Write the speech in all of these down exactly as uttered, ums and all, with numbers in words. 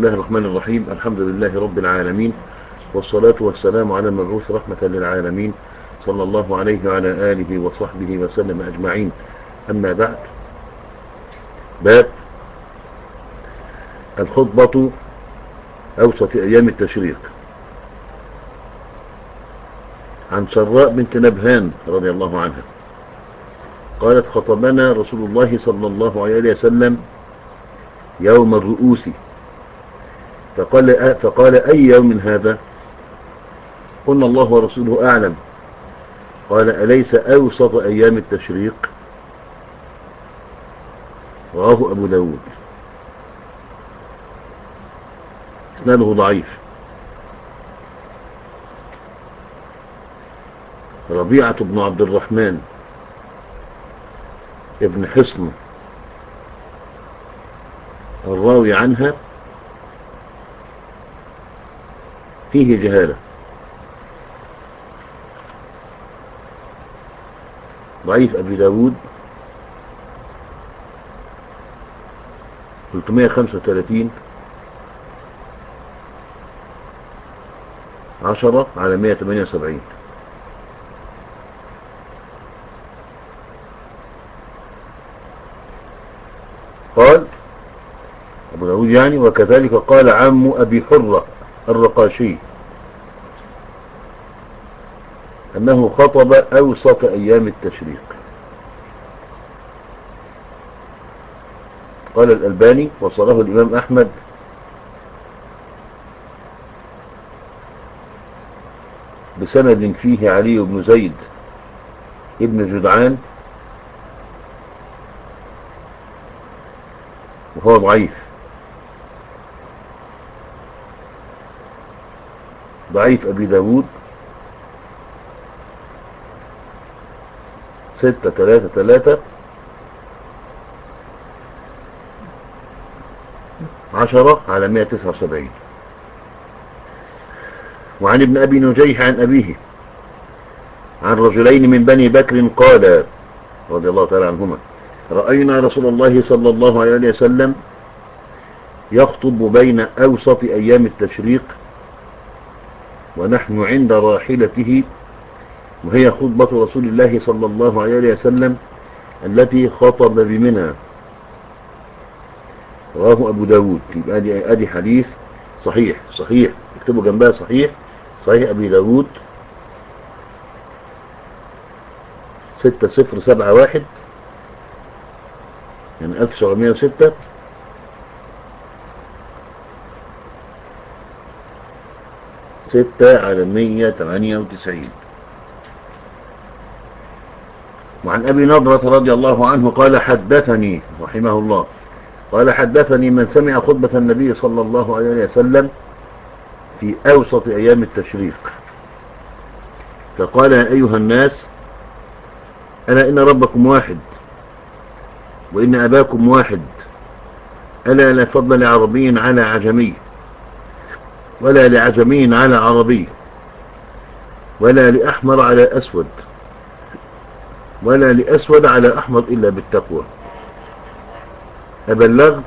الله الرحمن الرحيم. الحمد لله رب العالمين، والصلاة والسلام على المبعوث رحمة للعالمين صلى الله عليه وعلى آله وصحبه وسلم أجمعين. أما بعد، باب الخطبة أوسط أيام التشريق. عن سراء بنت نبهان رضي الله عنها قالت: خطبنا رسول الله صلى الله عليه وسلم يوم الرؤوس، فقال, فقال أي يوم هذا؟ قلنا: الله ورسوله أعلم. قال: أليس أوسط أيام التشريق؟ رواه أبو داود. إسناده ضعيف. ربيعة بن عبد الرحمن ابن حصن الراوي عنها فيه جهالة، ضعيف. أبي داود ثلاثمائة وخمسة وثلاثين، عشرة على مائة وثمانية وسبعين. قال أبو داود يعني: وكذلك قال عم أبي حرة الرقاشي أنه خطب أوسط أيام التشريق. قال الألباني: وصله الإمام أحمد بسند فيه علي بن زيد ابن جدعان، وهو ضعيف. ضعيف أبي داود ستة ثلاثة ثلاثة، عشرة على مائة وتسعة وسبعين. وعن ابن أبي نجيح عن أبيه عن رجلين من بني بكر قال رضي الله تعالى عنهما: رأينا رسول الله صلى الله عليه وسلم يخطب بين أوسط أيام التشريق ونحن عند راحلته، وهي خطبة رسول الله صلى الله عليه وسلم التي خطب بمنى. رواه أبو داود. يبقى ادي ادي حديث صحيح. صحيح اكتبوا جنبها صحيح. صحيح أبي داود ستة صفر سبعة واحد، يعني ألف وسبعمائة وستة، ستة على مائة وثمانية وتسعين. وعن أبي نضرة رضي الله عنه قال: حدثني رحمه الله قال: حدثني من سمع خطبة النبي صلى الله عليه وسلم في أوسط أيام التشريق، فقال: يا أيها الناس، ألا إن ربكم واحد، وإن أباكم واحد، ألا لا فضل لعربي على عجمي، ولا لعجمي على عربي، ولا لأحمر على أسود، ولا لأسود على أحمر إلا بالتقوى. أبلغت؟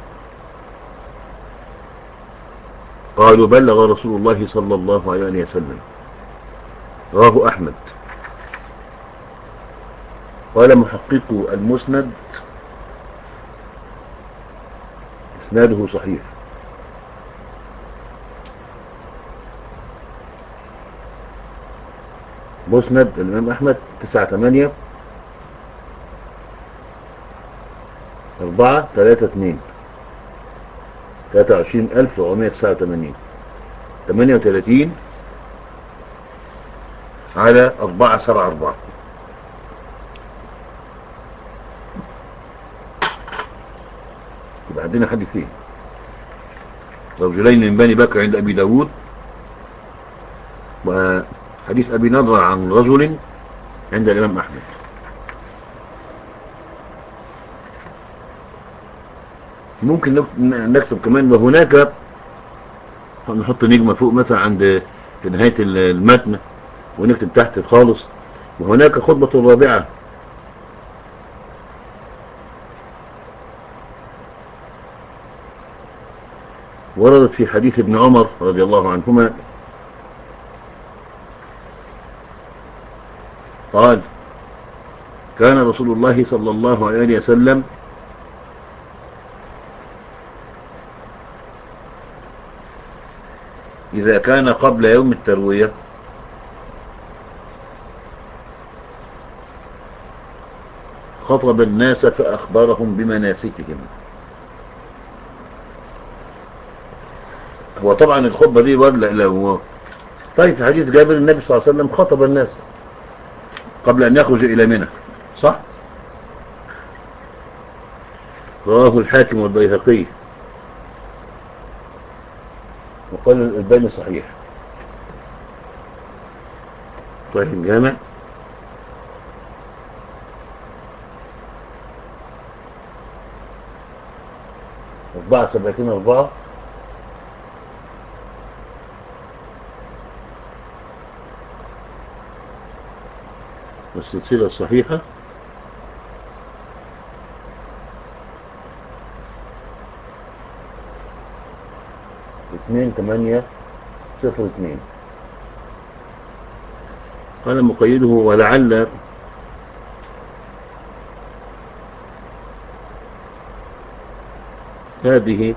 قالوا: بلغ رسول الله صلى الله عليه وسلم. رواه أحمد. قال محقق المسند: إسناده صحيح. مسند الإمام أحمد تسعة ثمانية أربعة ثلاثة اثنين، ثلاثة وعشرين ألف وأربعمائة وتسعة وثمانين، ثمانية وثلاثين على أربعة سبعة أربعة. يبقى عندنا حديثين: رجلين من بني بكر عند أبي داود، وحديث أبي نضرة عن رجل عند الإمام أحمد. ممكن نكتب كمان وهناك، نحط نجمة فوق مثلا عند في نهاية المتن، ونكتب تحت خالص: وهناك خطبة رابعة وردت في حديث ابن عمر رضي الله عنهما قال كان رسول الله صلى الله عليه وسلم إذا كان قبل يوم التروية خطب الناس فأخبرهم بمناسكهم. هو طبعا الخطبة دي ولا لا؟ طيب في حديث جابر النبي صلى الله عليه وسلم خطب الناس قبل أن يخرج إلى منى، صح؟ رواه الحاكم والبيهقي وقال الألباني صحيح. صحيح الجامع أربعة سبعين أربعة والسلسلة الصحيحة اثنين ثمانية صفر اثنين. قال مقيده ولعل هذه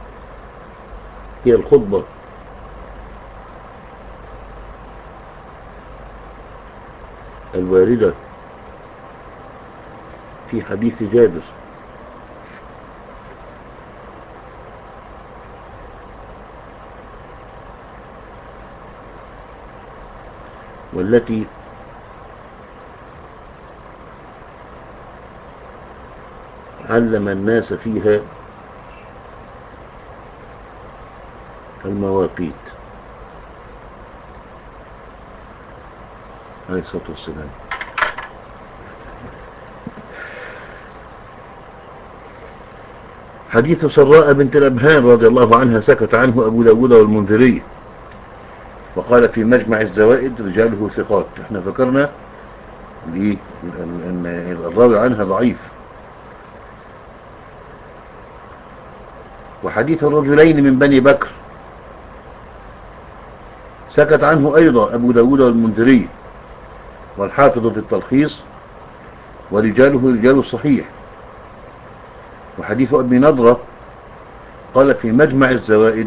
هي الخطبة الواردة في حديث جابر والتي علم الناس فيها المواقيت عليه الصلاة والسلام. حديث سراء بنت الأبهان رضي الله عنها سكت عنه أبو داود والمنذري وقال في مجمع الزوائد رجاله ثقات. احنا فكرنا ان الراوي عنها ضعيف. وحديث الرجلين من بني بكر سكت عنه أيضا أبو داود والمنذري والحافظ في التلخيص ورجاله رجال الصحيح. وحديث أبي نضرة قال في مجمع الزوائد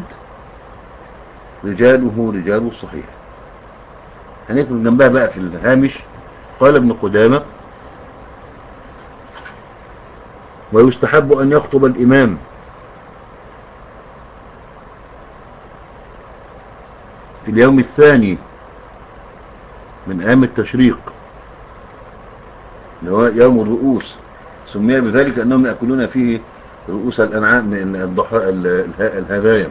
رجاله رجال الصحيح. هنكتب جنبها بقى في الهامش قال ابن قدامة ويستحب أن يخطب الإمام في اليوم الثاني من أيام التشريق اللي هو يوم الرؤوس، سمي بذلك أنهم يأكلون فيه رؤوس الأنعام من الهدايا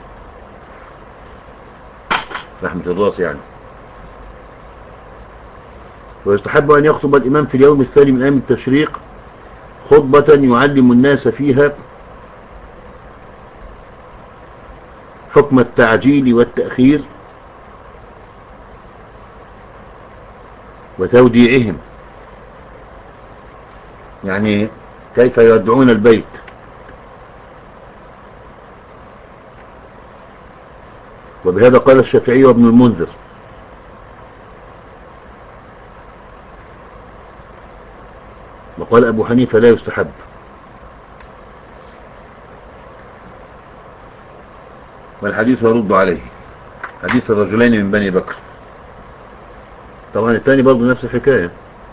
رحمة الراس يعني. ويستحب أن يخطب الإمام في اليوم الثاني من أيام التشريق خطبة يعلم الناس فيها حكم التعجيل والتأخير وتوديعهم، يعني كيف يودعون البيت. وبهذا قال الشافعي وابن المنذر. وقال أبو حنيفة لا يستحب. والحديث يرد عليه حديث الرجلين من بني بكر. طبعا الثاني برضو نفس الحكاية.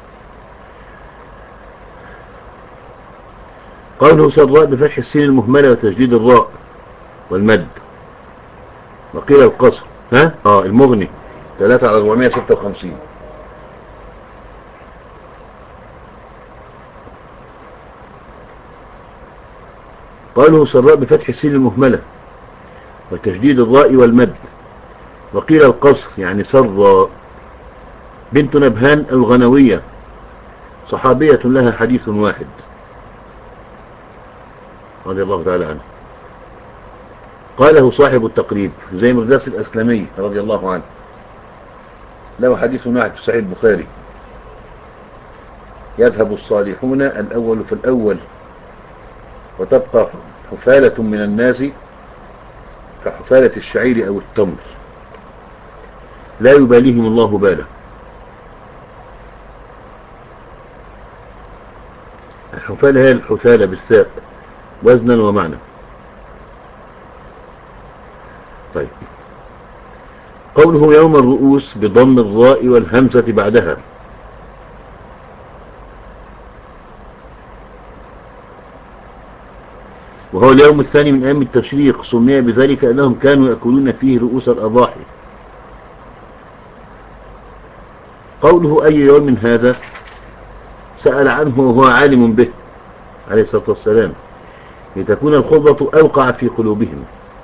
قوله سراء بفتح السين المهملة وتجديد الراء والمد. وقيل القصر ها اه المغني ثلاثة على أربعمائة وستة وخمسين. قوله سراء بفتح السين المهملة وتجديد الراء والمد. وقيل القصر يعني سراء بنت نبهان الغنوية صحابية لها حديث واحد رضي الله تعالى عنه. قاله صاحب التقريب زي مرداس الأسلمي رضي الله عنه له حديث واحد في صحيح البخاري يذهب الصالحون الأول في الأول وتبقى حفالة من الناس كحفالة الشعير أو التمر لا يباليهم الله باله. الحفالة هي الحثالة بالساق وزنا ومعنى. طيب، قوله يوم الرؤوس بضم الراء والهمزة بعدها، وهو اليوم الثاني من أيام التشريق، سمي بذلك أنهم كانوا يأكلون فيه رؤوس الأضاحي. قوله أي يوم هذا سأل عنه وهو عالم به عليه الصلاة والسلام لتكون الخطبة أوقع في قلوبهم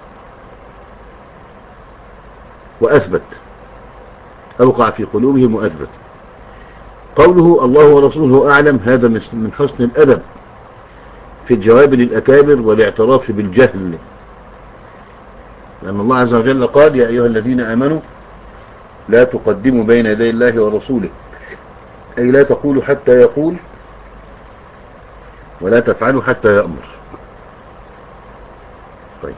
وأثبت، أوقع في قلوبهم وأثبت. قوله الله ورسوله أعلم، هذا من حسن الأدب في الجواب للأكابر والاعتراف بالجهل، لأن الله عز وجل قال يا أيها الذين آمنوا لا تقدموا بين يدي الله ورسوله، أي لا تقولوا حتى يقول ولا تفعلوا حتى يأمر. طيب،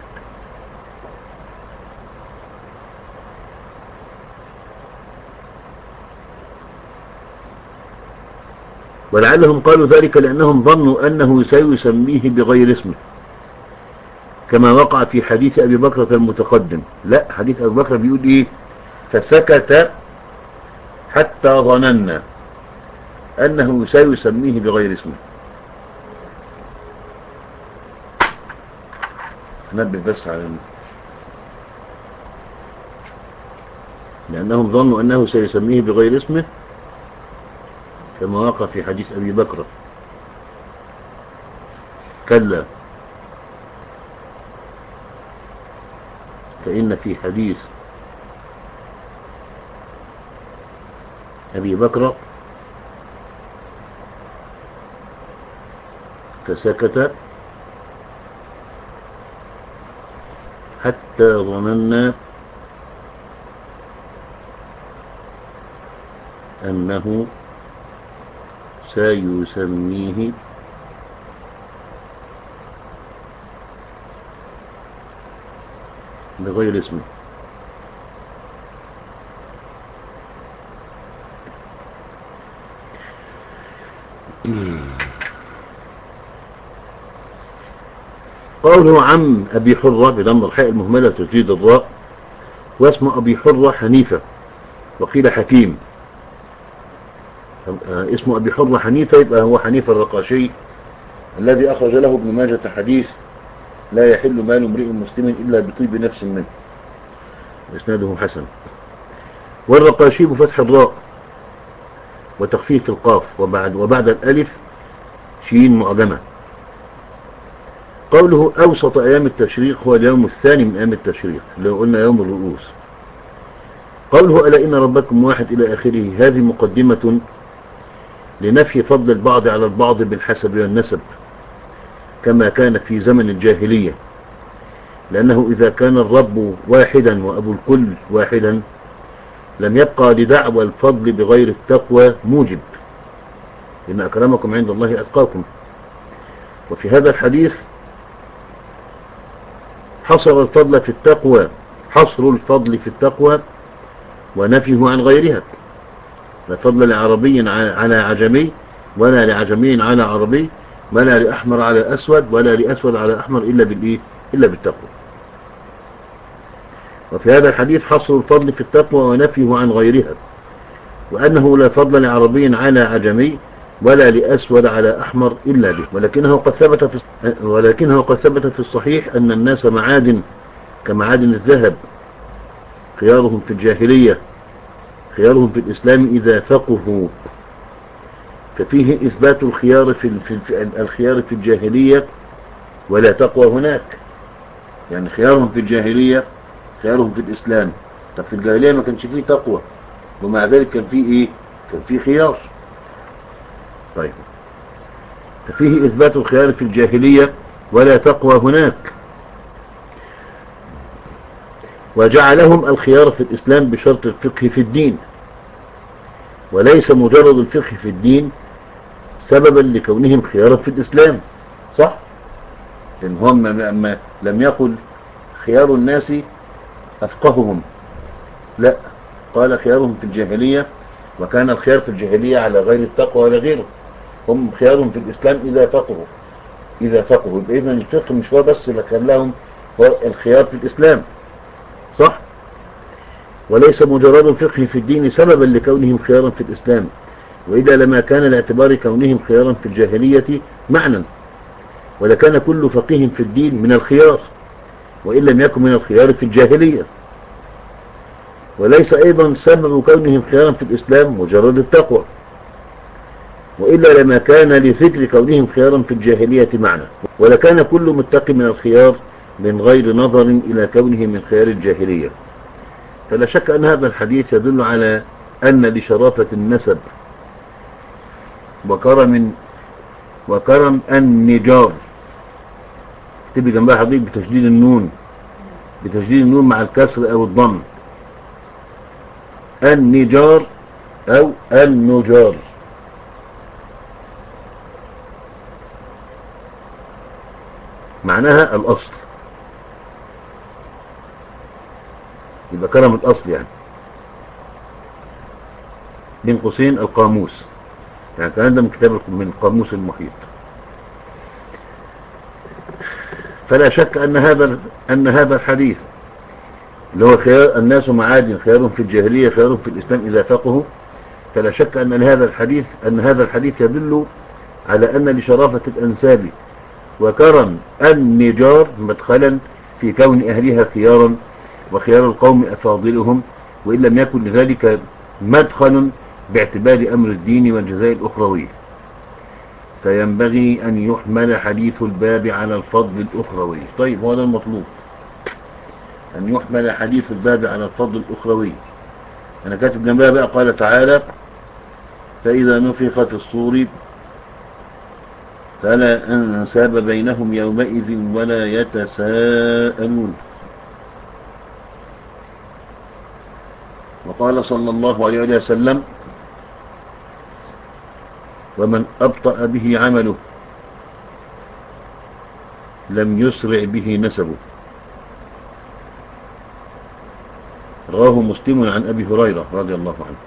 ولعلهم قالوا ذلك لأنهم ظنوا أنه سيسميه بغير اسمه، كما وقع في حديث أبي بكر المتقدم. لا، حديث أبي بكر بيقول إيه؟ فسكت حتى ظننا أنه سيسميه بغير اسمه. نبه بس على لأنهم ظنوا أنه سيسميه بغير اسمه، كما وقع في حديث أبي بكر. كلا، فإن في حديث أبي بكر فسكت حتى ظننا أنه سيسميه بغير اسمه. قوله عم أبي حرة بضم الحاء المهملة تجديد الراء، واسم أبي حرة حنيفة وقيل حكيم. اسم أبي حرة حنيفة يبقى هو حنيفة الرقاشي الذي أخرج له ابن ماجة حديث لا يحل مال امرئ مسلم إلا بطيب نفس منه، إسناده حسن. والرقاشي بفتح الراء وتخفيف القاف وبعد, وبعد الألف شين معجمة. قوله أوسط أيام التشريق هو اليوم الثاني من أيام التشريق اللي قلنا يوم الرؤوس. قوله ألا إن ربكم واحد إلى آخره، هذه مقدمة لنفي فضل البعض على البعض بالحسب والنسب كما كان في زمن الجاهلية، لأنه إذا كان الرب واحدا وأبو الكل واحدا لم يبقى لدعوى الفضل بغير التقوى موجب، إن أكرمكم عند الله أتقاكم. وفي هذا الحديث حصر الفضل في التقوى حصر الفضل في التقوى ونفيه عن غيرها. لا فضل لعربي على عجمي ولا لعجمي على عربي ولا لأحمر على أسود ولا لأسود على أحمر إلا بالإيه؟ إلا بالتقوى. وفي هذا الحديث حصر الفضل في التقوى ونفيه عن غيرها، وأنه لا فضل لعربي على عجمي ولا لأسود على أحمر إلا به. ولكنه قد ثبت في ولكنه قد ثبت في الصحيح أن الناس معادن كمعادن الذهب، خيارهم في الجاهلية خيارهم في الإسلام إذا فقهوا، ففيه إثبات الخيار في الخيار في الجاهلية ولا تقوى هناك. يعني خيارهم في الجاهلية خيارهم في الإسلام. طب في الجاهلية ما كانش فيه تقوى ومع ذلك كان فيه إيه؟ كان فيه خيار. طيب، ففيه إثبات الخيار في الجاهلية ولا تقوى هناك، وجعلهم الخيار في الإسلام بشرط الفقه في الدين، وليس مجرد الفقه في الدين سببا لكونهم خيارا في الإسلام. صح؟ لأن هم لم يقل خيار الناس أفقههم، لا، قال خيارهم في الجاهلية، وكان الخيار في الجاهلية على غير التقوى ولا غيره، هم خيارهم في الإسلام إذا فقهوا إذا فقهوا بإذن الفقه مش هو بس اللي كان لهم الخيار في الإسلام، صح؟ وليس مجرد الفقه في الدين سببا لكونهم خيارا في الإسلام، وإذا لما كان لاعتبار كونهم خيارا في الجاهلية معنى، ولكان كل فقيه في الدين من الخيار وإن لم يكن من الخيار في الجاهلية. وليس أيضا سبب كونهم خيارا في الإسلام مجرد التقوى، وإلا لما كان لذكر كونهم خيارا في الجاهلية معنى، ولكان كل متق من الخيار من غير نظر إلى كونه من خيار الجاهلية. فلا شك أن هذا الحديث يدل على أن لشرافة النسب وكرم وكرم النجار، تبي جنبها حضيب بتشديد النون بتشديد النون مع الكسر أو الضم، النجار أو النجار، معناها الأصل، يبقى كرم الأصل يعني، بين قوسين القاموس، يعني كان ده من كتاب من قاموس المحيط. فلا شك أن هذا أن هذا الحديث اللي هو خيار الناس معادن خيارهم في الجاهلية خيارهم في الإسلام إذا فقهوا، فلا شك أن هذا الحديث أن هذا الحديث يدل على أن لشرافة الأنساب وكرم النجار مدخلا في كون أهلها خيارا، وخيار القوم أفاضلهم، وإن لم يكن لذلك مدخل باعتبار أمر الدين والجزاء الأخروي. فينبغي أن يحمل حديث الباب على الفضل الأخروي. طيب هذا المطلوب، أن يحمل حديث الباب على الفضل الأخروي. أنا كاتب جنبها بقى قال تعالى: فإذا نفخ في الصور فلا أنساب بينهم يومئذ ولا يتساءلون. وقال صلى الله عليه وسلم: ومن أبطأ به عمله لم يسرع به نسبه. رواه مسلم عن أبي هريرة رضي الله عنه.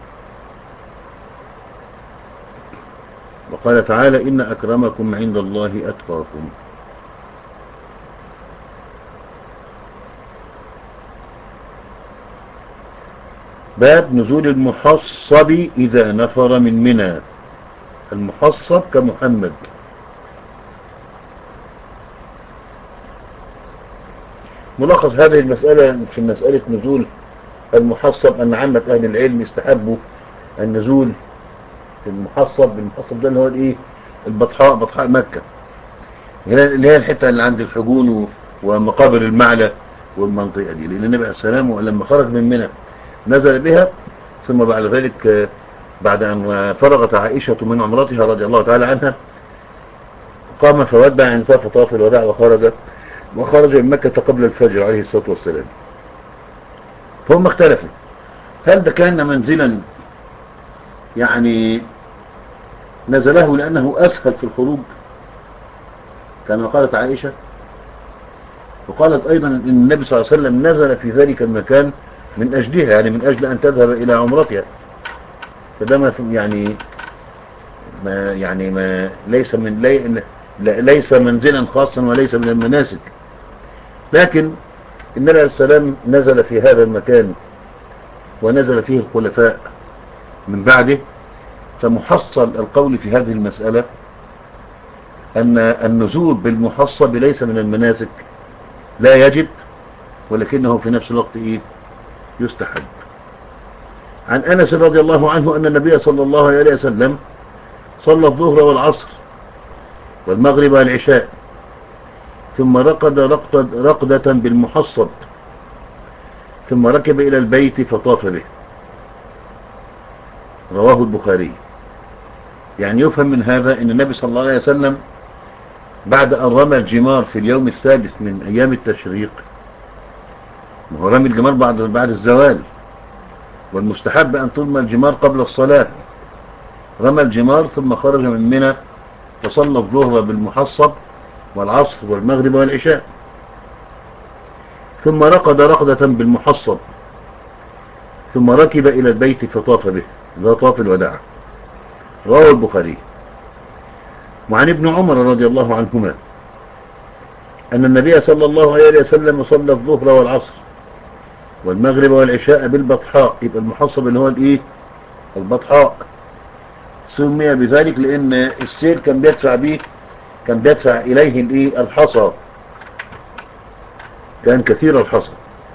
وقال تعالى: إن أكرمكم عند الله أتقاكم. باب نزول المحصب إذا نفر من منى. المحصب كمحمد. ملخص هذه المسألة في مسألة نزول المحصب أن عامة أهل العلم استحبوا النزول في المحصب. المحصب ده اللي هو الايه؟ البطحاء، بطحاء مكة، اللي هي الحتة اللي عند الحجون ومقابر المعلى والمنطقة دي، لأن النبي عليه السلام لما خرج من منى نزل بها، ثم بعد ذلك بعد أن فرغت عائشة من عمرتها رضي الله تعالى عنها قام فودع انتهى طاف الوداع وخرج وخرج من مكة قبل الفجر عليه الصلاة والسلام. فهم اختلفوا هل ده كان منزلا يعني نزله لأنه أسهل في الخروج كما قالت عائشة، وقالت أيضا أن النبي صلى الله عليه وسلم نزل في ذلك المكان من أجلها، يعني من أجل أن تذهب إلى عمرتها، فده ما يعني ما يعني ما ليس من لي ليس منزلا خاصا وليس من المناسك. لكن النبي عليه السلام نزل في هذا المكان ونزل فيه الخلفاء من بعده، فمحصل القول في هذه المسألة أن النزول بالمحصب ليس من المناسك، لا يجب، ولكنه في نفس الوقت إيه؟ يستحب. عن أنس رضي الله عنه أن النبي صلى الله عليه وسلم صلى الظهر والعصر والمغرب والعشاء ثم رقد رقدة, رقدة بالمحصب ثم ركب إلى البيت فطاف به. رواه البخاري. يعني يفهم من هذا أن النبي صلى الله عليه وسلم بعد أن رمى الجمار في اليوم الثالث من أيام التشريق، وهو رمي الجمار بعد بعد الزوال، والمستحب أن ترمى الجمار قبل الصلاة، رمى الجمار ثم خرج من منى وصلى الظهر بالمحصب والعصر والمغرب والعشاء. ثم رقد رقدة بالمحصب، ثم ركب إلى البيت فطاف به، ذا طاف الوداع. رواه البخاري. وعن ابن عمر رضي الله عنهما أن النبي صلى الله عليه وسلم صلى الظهر والعصر والمغرب والعشاء بالبطحاء. يبقى المحصب اللي هو الايه؟ البطحاء. سمي بذلك لأن السيل كان بيدفع به، كان بيدفع إليه الايه؟ الحصى، كان كثير الحصى.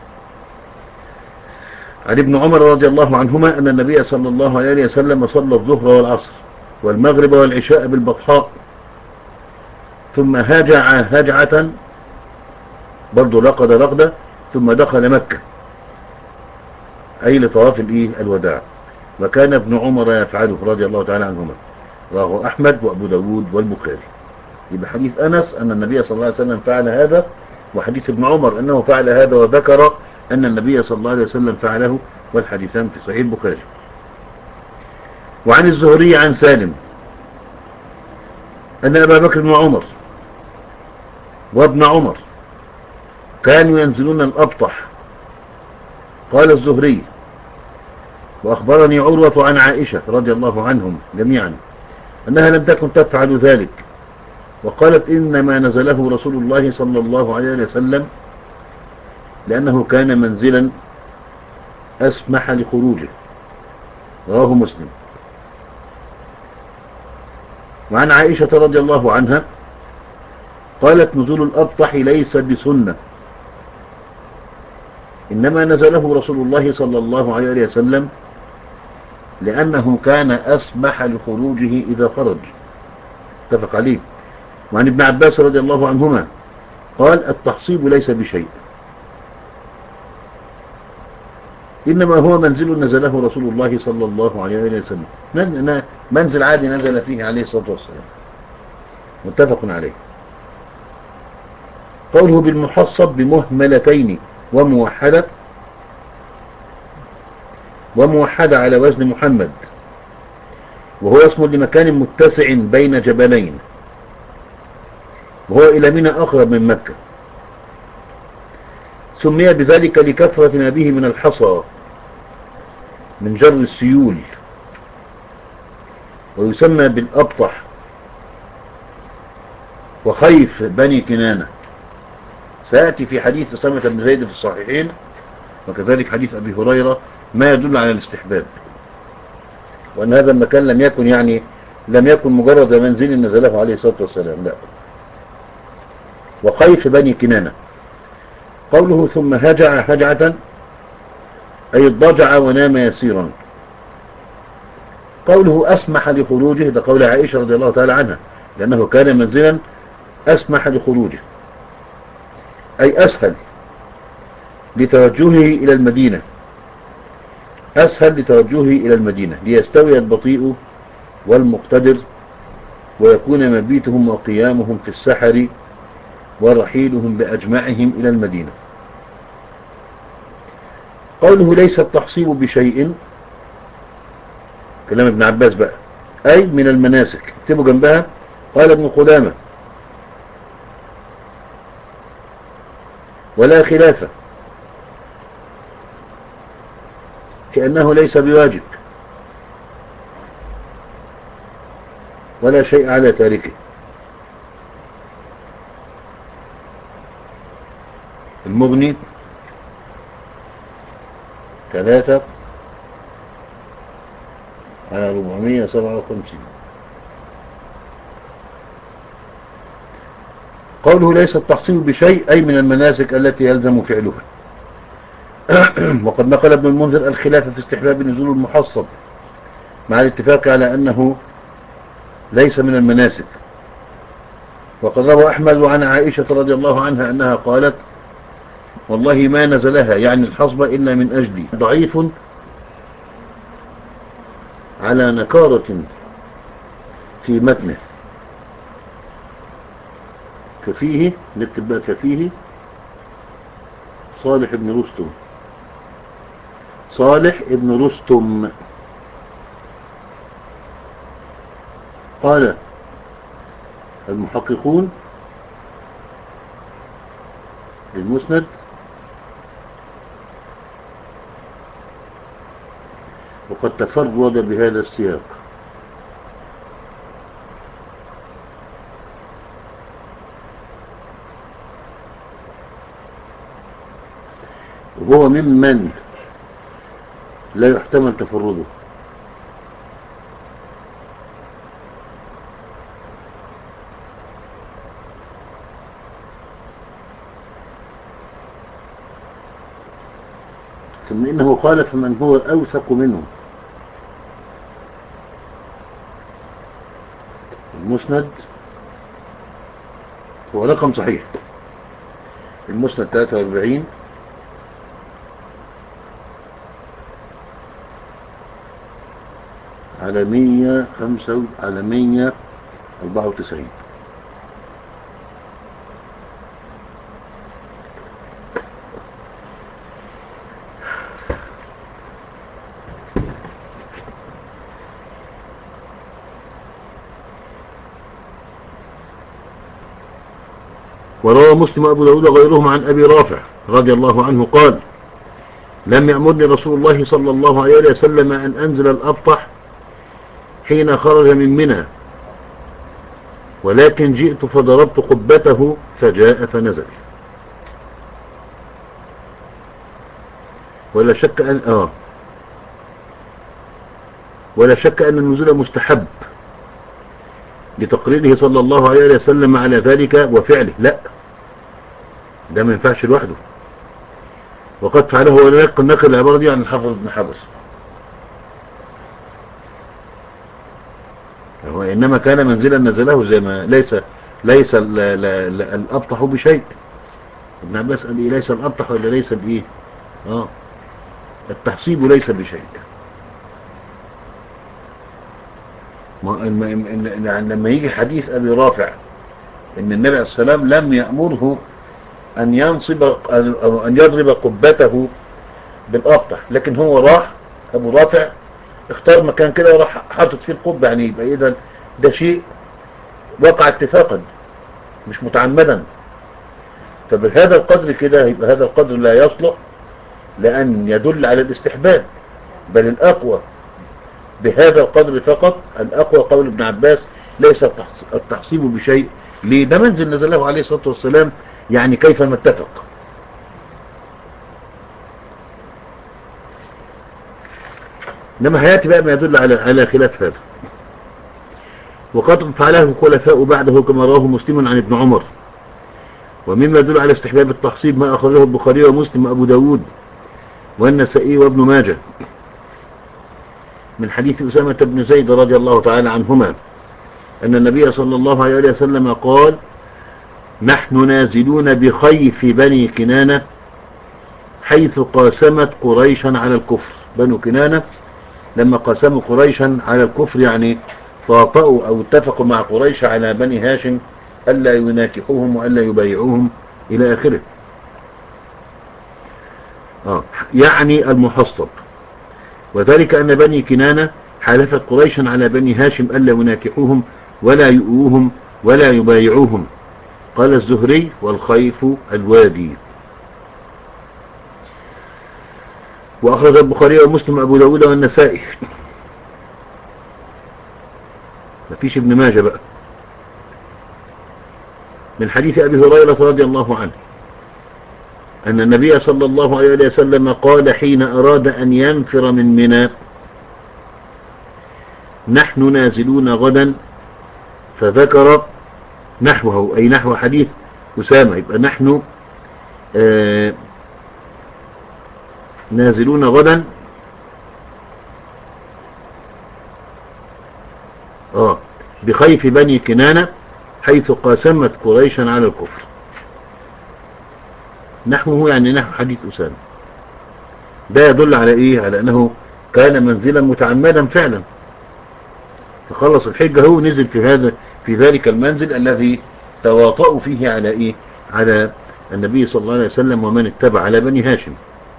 عن ابن عمر رضي الله عنهما أن النبي صلى الله عليه وسلم صلى الظهر والعصر والمغرب والعشاء بالبطحاء، ثم هاجع هجعة، برضو رقد رقدة، ثم دخل مكة، أي لطواف الإيه؟ الوداع. وكان ابن عمر يفعله رضي الله تعالى عنهما. رواه أحمد وأبو داود والبخاري. يبقى حديث أنس أن النبي صلى الله عليه وسلم فعل هذا، وحديث ابن عمر أنه فعل هذا وذكر أن النبي صلى الله عليه وسلم فعله، والحديثان في صحيح البخاري. وعن الزهري عن سالم أن أبا بكر بن عمر وابن عمر كانوا ينزلون الأبطح. قال الزهري: وأخبرني عروة عن عائشة رضي الله عنهم جميعا أنها لم تكن تفعل ذلك، وقالت: إنما نزله رسول الله صلى الله عليه وسلم لأنه كان منزلا أسمح لخروجه. رواه مسلم. وعن عائشة رضي الله عنها قالت: نزول الأبطح ليس بسنة، إنما نزله رسول الله صلى الله عليه وسلم لأنه كان أسمح لخروجه إذا خرج. اتفق عليه. وعن ابن عباس رضي الله عنهما قال: التحصيب ليس بشيء، إنما هو منزل نزله رسول الله صلى الله عليه وسلم، منزل عادي نزل فيه عليه الصلاة والسلام. متفق عليه. قوله بالمحصب بمهملتين وموحدة، وموحدة على وزن محمد، وهو اسم لمكان متسع بين جبلين، وهو إلى منى أقرب من مكة. سمي بذلك لكثرة ما به من الحصى من جر السيول. ويسمى بالأبطح وخيف بني كنانة، سيأتي في حديث أسامة بن زيد في الصحيحين، وكذلك حديث أبي هريرة، ما يدل على الاستحباب، وأن هذا المكان لم يكن يعني لم يكن مجرد منزل نزله عليه الصلاة والسلام، لا. وخيف بني كنانة. قوله ثم هجع هجعة أي اضطجع ونام يسيرا. قوله أسمح لخروجه، ده قول عائشة رضي الله تعالى عنها، لأنه كان منزلا أسمح لخروجه، أي أسهل لتوجهه إلى المدينة، أسهل لتوجهه إلى المدينة ليستوي البطيء والمقتدر، ويكون مبيتهم وقيامهم في السحر ورحيلهم بأجمعهم إلى المدينة. قوله ليس التحصيب بشيء، كلام ابن عباس بقى، أي من المناسك. اكتبوا جنبها. قال ابن قدامة: ولا خلافة، كأنه ليس بواجب ولا شيء على تاركه. المغني ثلاثة على أربعمائة وسبعة وخمسين. قوله ليس التحصيل بشيء أي من المناسك التي يلزم فعلها. وقد نقل ابن المنذر الخلاف في استحباب نزول المحصب، مع الاتفاق على أنه ليس من المناسك. وقد روى أحمد عن عائشة رضي الله عنها أنها قالت: والله ما نزلها، يعني الحصبة، إلا من أجلي. ضعيف على نكارة في متنه. كفيه، نكتب بقى كفيه صالح ابن رستم، صالح ابن رستم. قال المحققون للمسند وقد تفرد بهذا السياق. وهو ممن لا يحتمل تفرده. ثم إنه خالف من هو أوثق منه. المسند هو رقم صحيح، المسند ثلاثة وأربعين على مية خمسة على مية أربعة وتسعين. وروى مسلم وأبو داود غيرهم عن أبي رافع رضي الله عنه قال: لم يأمرني رسول الله صلى الله عليه وسلم أن أنزل الأبطح حين خرج من منى، ولكن جئت فضربت قبته فجاء فنزل. ولا شك أن آه ولا شك أن النزول مستحب لتقريره صلى الله عليه وسلم على ذلك وفعله. لا، ده ما ينفعش لوحده، وقد فعله ونقل العبارة دي عن الحافظ بن حجر. هو إنما كان منزلا نزله، زي ما ليس ليس الأبطح بشيء. ابن عباس قال إيه؟ ليس الأبطح ولا ليس بإيه؟ آه التحصيب ليس بشيء. لما يجي حديث أبي رافع إن النبي عليه السلام لم يأمره أن ينصب أو أن يضرب قبته بالأبطح، لكن هو راح أبو رافع اختار مكان كده وراح حاطط فيه القبة، يعني يبقى إذا ده شيء وقع اتفاقا مش متعمدا. فبهذا القدر كده يبقى هذا القدر لا يصلح لأن يدل على الاستحباب، بل الأقوى بهذا القدر فقط. الأقوى قول ابن عباس ليس التحصيب بشيء. ليه؟ ده منزل نزله عليه الصلاة والسلام، يعني كيف ما اتفق. إنما هياتي بقى ما يدل على على خلاف هذا. وقد فعله الخلفاء بعده كما رواه مسلم عن ابن عمر. ومما يدل على استحباب التحصيب ما أخرجه البخاري ومسلم وأبو داود والنسائي وابن ماجه من حديث أسامة بن زيد رضي الله تعالى عنهما أن النبي صلى الله عليه وسلم قال: نحن نازلون بخيف بني كنانة حيث قاسمت قريشا على الكفر. بنو كنانة لما قاسموا قريشا على الكفر يعني طاطأوا أو اتفقوا مع قريش على بني هاشم ألا يناكحوهم وألا يبايعوهم إلى آخره. آه. يعني المحصب. وذلك أن بني كنانة حالفت قريشا على بني هاشم ألا يناكحوهم ولا يؤوهم ولا يبايعوهم. قال الزهري: والخيف الوادي. وأخرج البخاري ومسلم أبو داود والنسائي. مفيش ابن ماجه بقى، من حديث أبي هريرة رضي الله عنه أن النبي صلى الله عليه وسلم قال حين أراد أن ينفر من منى: نحن نازلون غدا، فذكر نحوه أي نحو حديث أسامة. يبقى نحن آه نازلون غدا آه بخيف بني كنانة حيث قاسمت قريشا على الكفر. نحوه يعني نحو حديث أسامة. ده يدل على إيه؟ على أنه كان منزلا متعمدا فعلا، فخلص الحجة هو نزل في هذا في ذلك المنزل الذي تواطؤوا فيه على إيه؟ على النبي صلى الله عليه وسلم ومن اتبع على بني هاشم.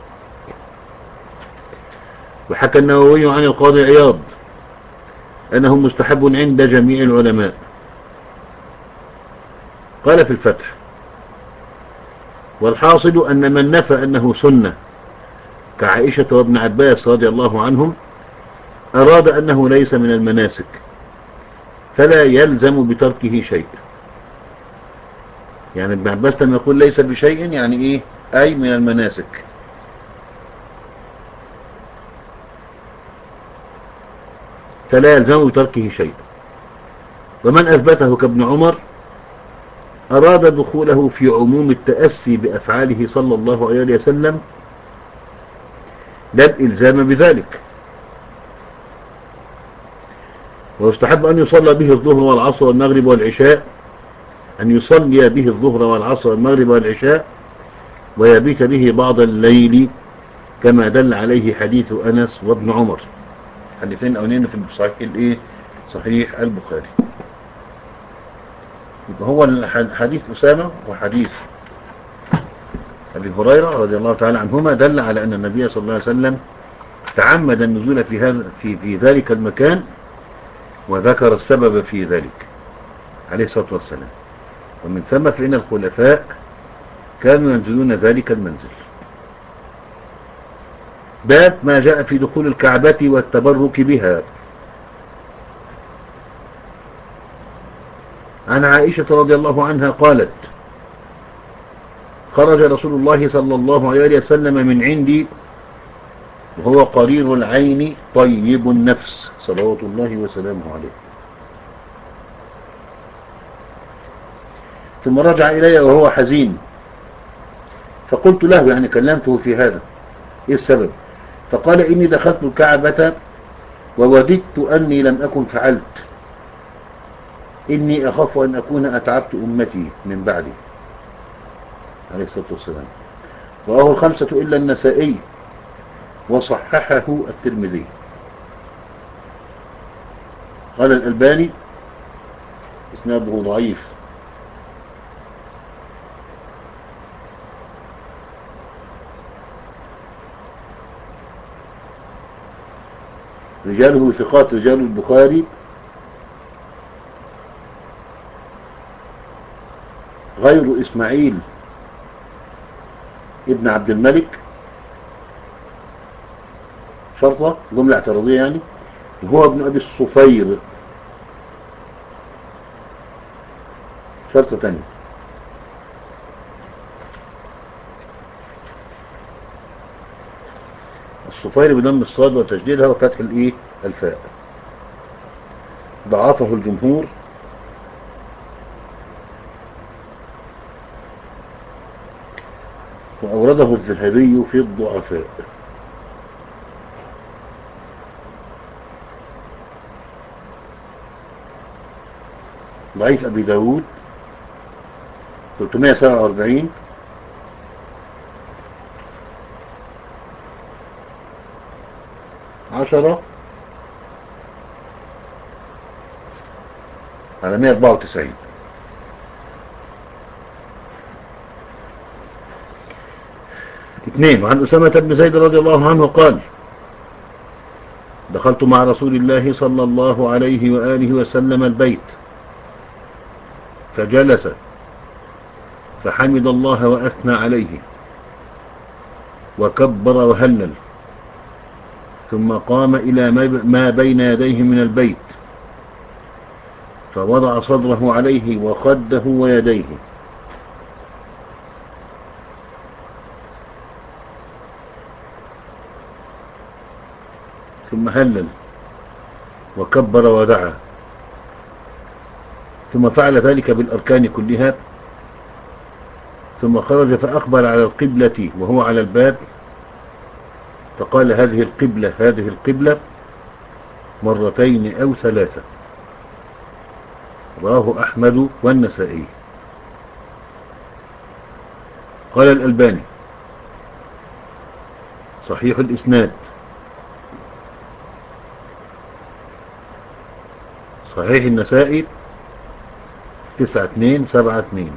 وحكى النووي عن القاضي عياض أنه مستحب عند جميع العلماء. قال في الفتح: والحاصل أن من نفى أنه سنة كعائشة وابن عباس رضي الله عنهم أراد أنه ليس من المناسك فلا يلزم بتركه شيء. يعني ابن عباس لما يقول ليس بشيء يعني إيه؟ أي من المناسك. فلا يلزم بتركه شيء. ومن أثبته كابن عمر أراد دخوله في عموم التأسي بأفعاله صلى الله عليه وسلم لا الإلزام بذلك. ويستحب أن يصلى به الظهر والعصر والمغرب والعشاء أن يصلي به الظهر والعصر والمغرب والعشاء ويبيت به بعض الليل كما دل عليه حديث أنس وابن عمر. حديثين أولين في صحيح الإيه؟ صحيح البخاري. هو حديث أسامة وحديث أبي هريرة رضي الله تعالى عنهما دل على أن النبي صلى الله عليه وسلم تعمد النزول في هذا في في ذلك المكان وذكر السبب في ذلك عليه الصلاة والسلام. ومن ثم فإن الخلفاء كانوا ينزلون ذلك المنزل. باب ما جاء في دخول الكعبة والتبرك بها. عن عائشة رضي الله عنها قالت خرج رسول الله صلى الله عليه وسلم من عندي وهو قرير العين طيب النفس صلوات الله وسلامه عليه، ثم رجع إلي وهو حزين فقلت له يعني كلمته في هذا إيه السبب؟ فقال إني دخلت الكعبة ووددت أني لم أكن فعلت، إني أخاف أن أكون أتعبت أمتي من بعدي عليه الصلاة والسلام. رواه الخمسة إلا النسائي وصححه الترمذي. قال الألباني إسناده ضعيف. رجاله ثقات رجال البخاري غير إسماعيل ابن عبد الملك شرطة جملة اعتراضية يعني، وهو ابن أبي الصفير شرطة تانية. الصفير بضم الصاد وتشديدها وفتح الايه الفاء. ضعفه الجمهور وأورده الذهبي في الضعفاء. ضعيف أبي داود ثلاثمائة وسبعة وأربعين عشرة على مائة وأربعة وتسعين. اثنين. وعن أسامة بن زيد رضي الله عنه قال دخلت مع رسول الله صلى الله عليه وآله وسلم البيت فجلس فحمد الله وأثنى عليه وكبر وهلل ثم قام إلى ما بين يديه من البيت فوضع صدره عليه وخده ويديه ثم هلل وكبر ودعا ثم فعل ذلك بالأركان كلها ثم خرج فأقبل على القبلة وهو على الباب فقال هذه القبلة هذه القبلة مرتين أو ثلاثة. رواه أحمد والنسائي. قال الألباني صحيح الإسناد صحيح النسائي تسعة اثنين سبعة اثنين.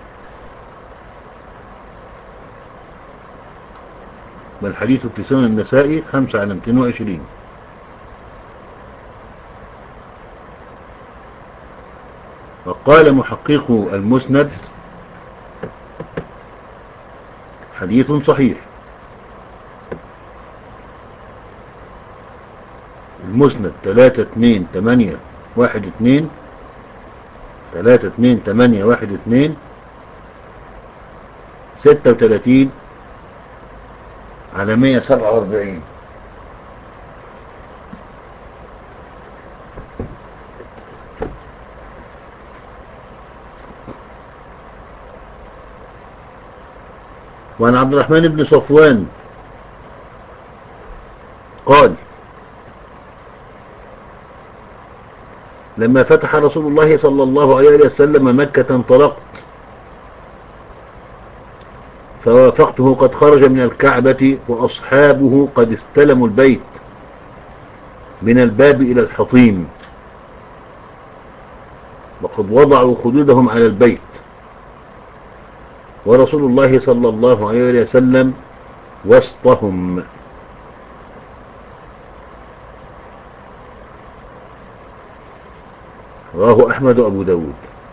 والحديث في سنن النسائي خمسة على مئتين وعشرين. وقال محقق المسند حديث صحيح. المسند تلاتة اتنين تمانية واحد اتنين تلاتة اتنين تمانية واحد اتنين ستة وتلاتين على مية سبعة واربعين. وعن عبد الرحمن بن صفوان قال لما فتح رسول الله صلى الله عليه وسلم مكة انطلقت فوافقته قد خرج من الكعبة وأصحابه قد استلموا البيت من الباب إلى الحطيم وقد وضعوا خدودهم على البيت ورسول الله صلى الله عليه وسلم وسطهم. رواه أحمد وأبو داود.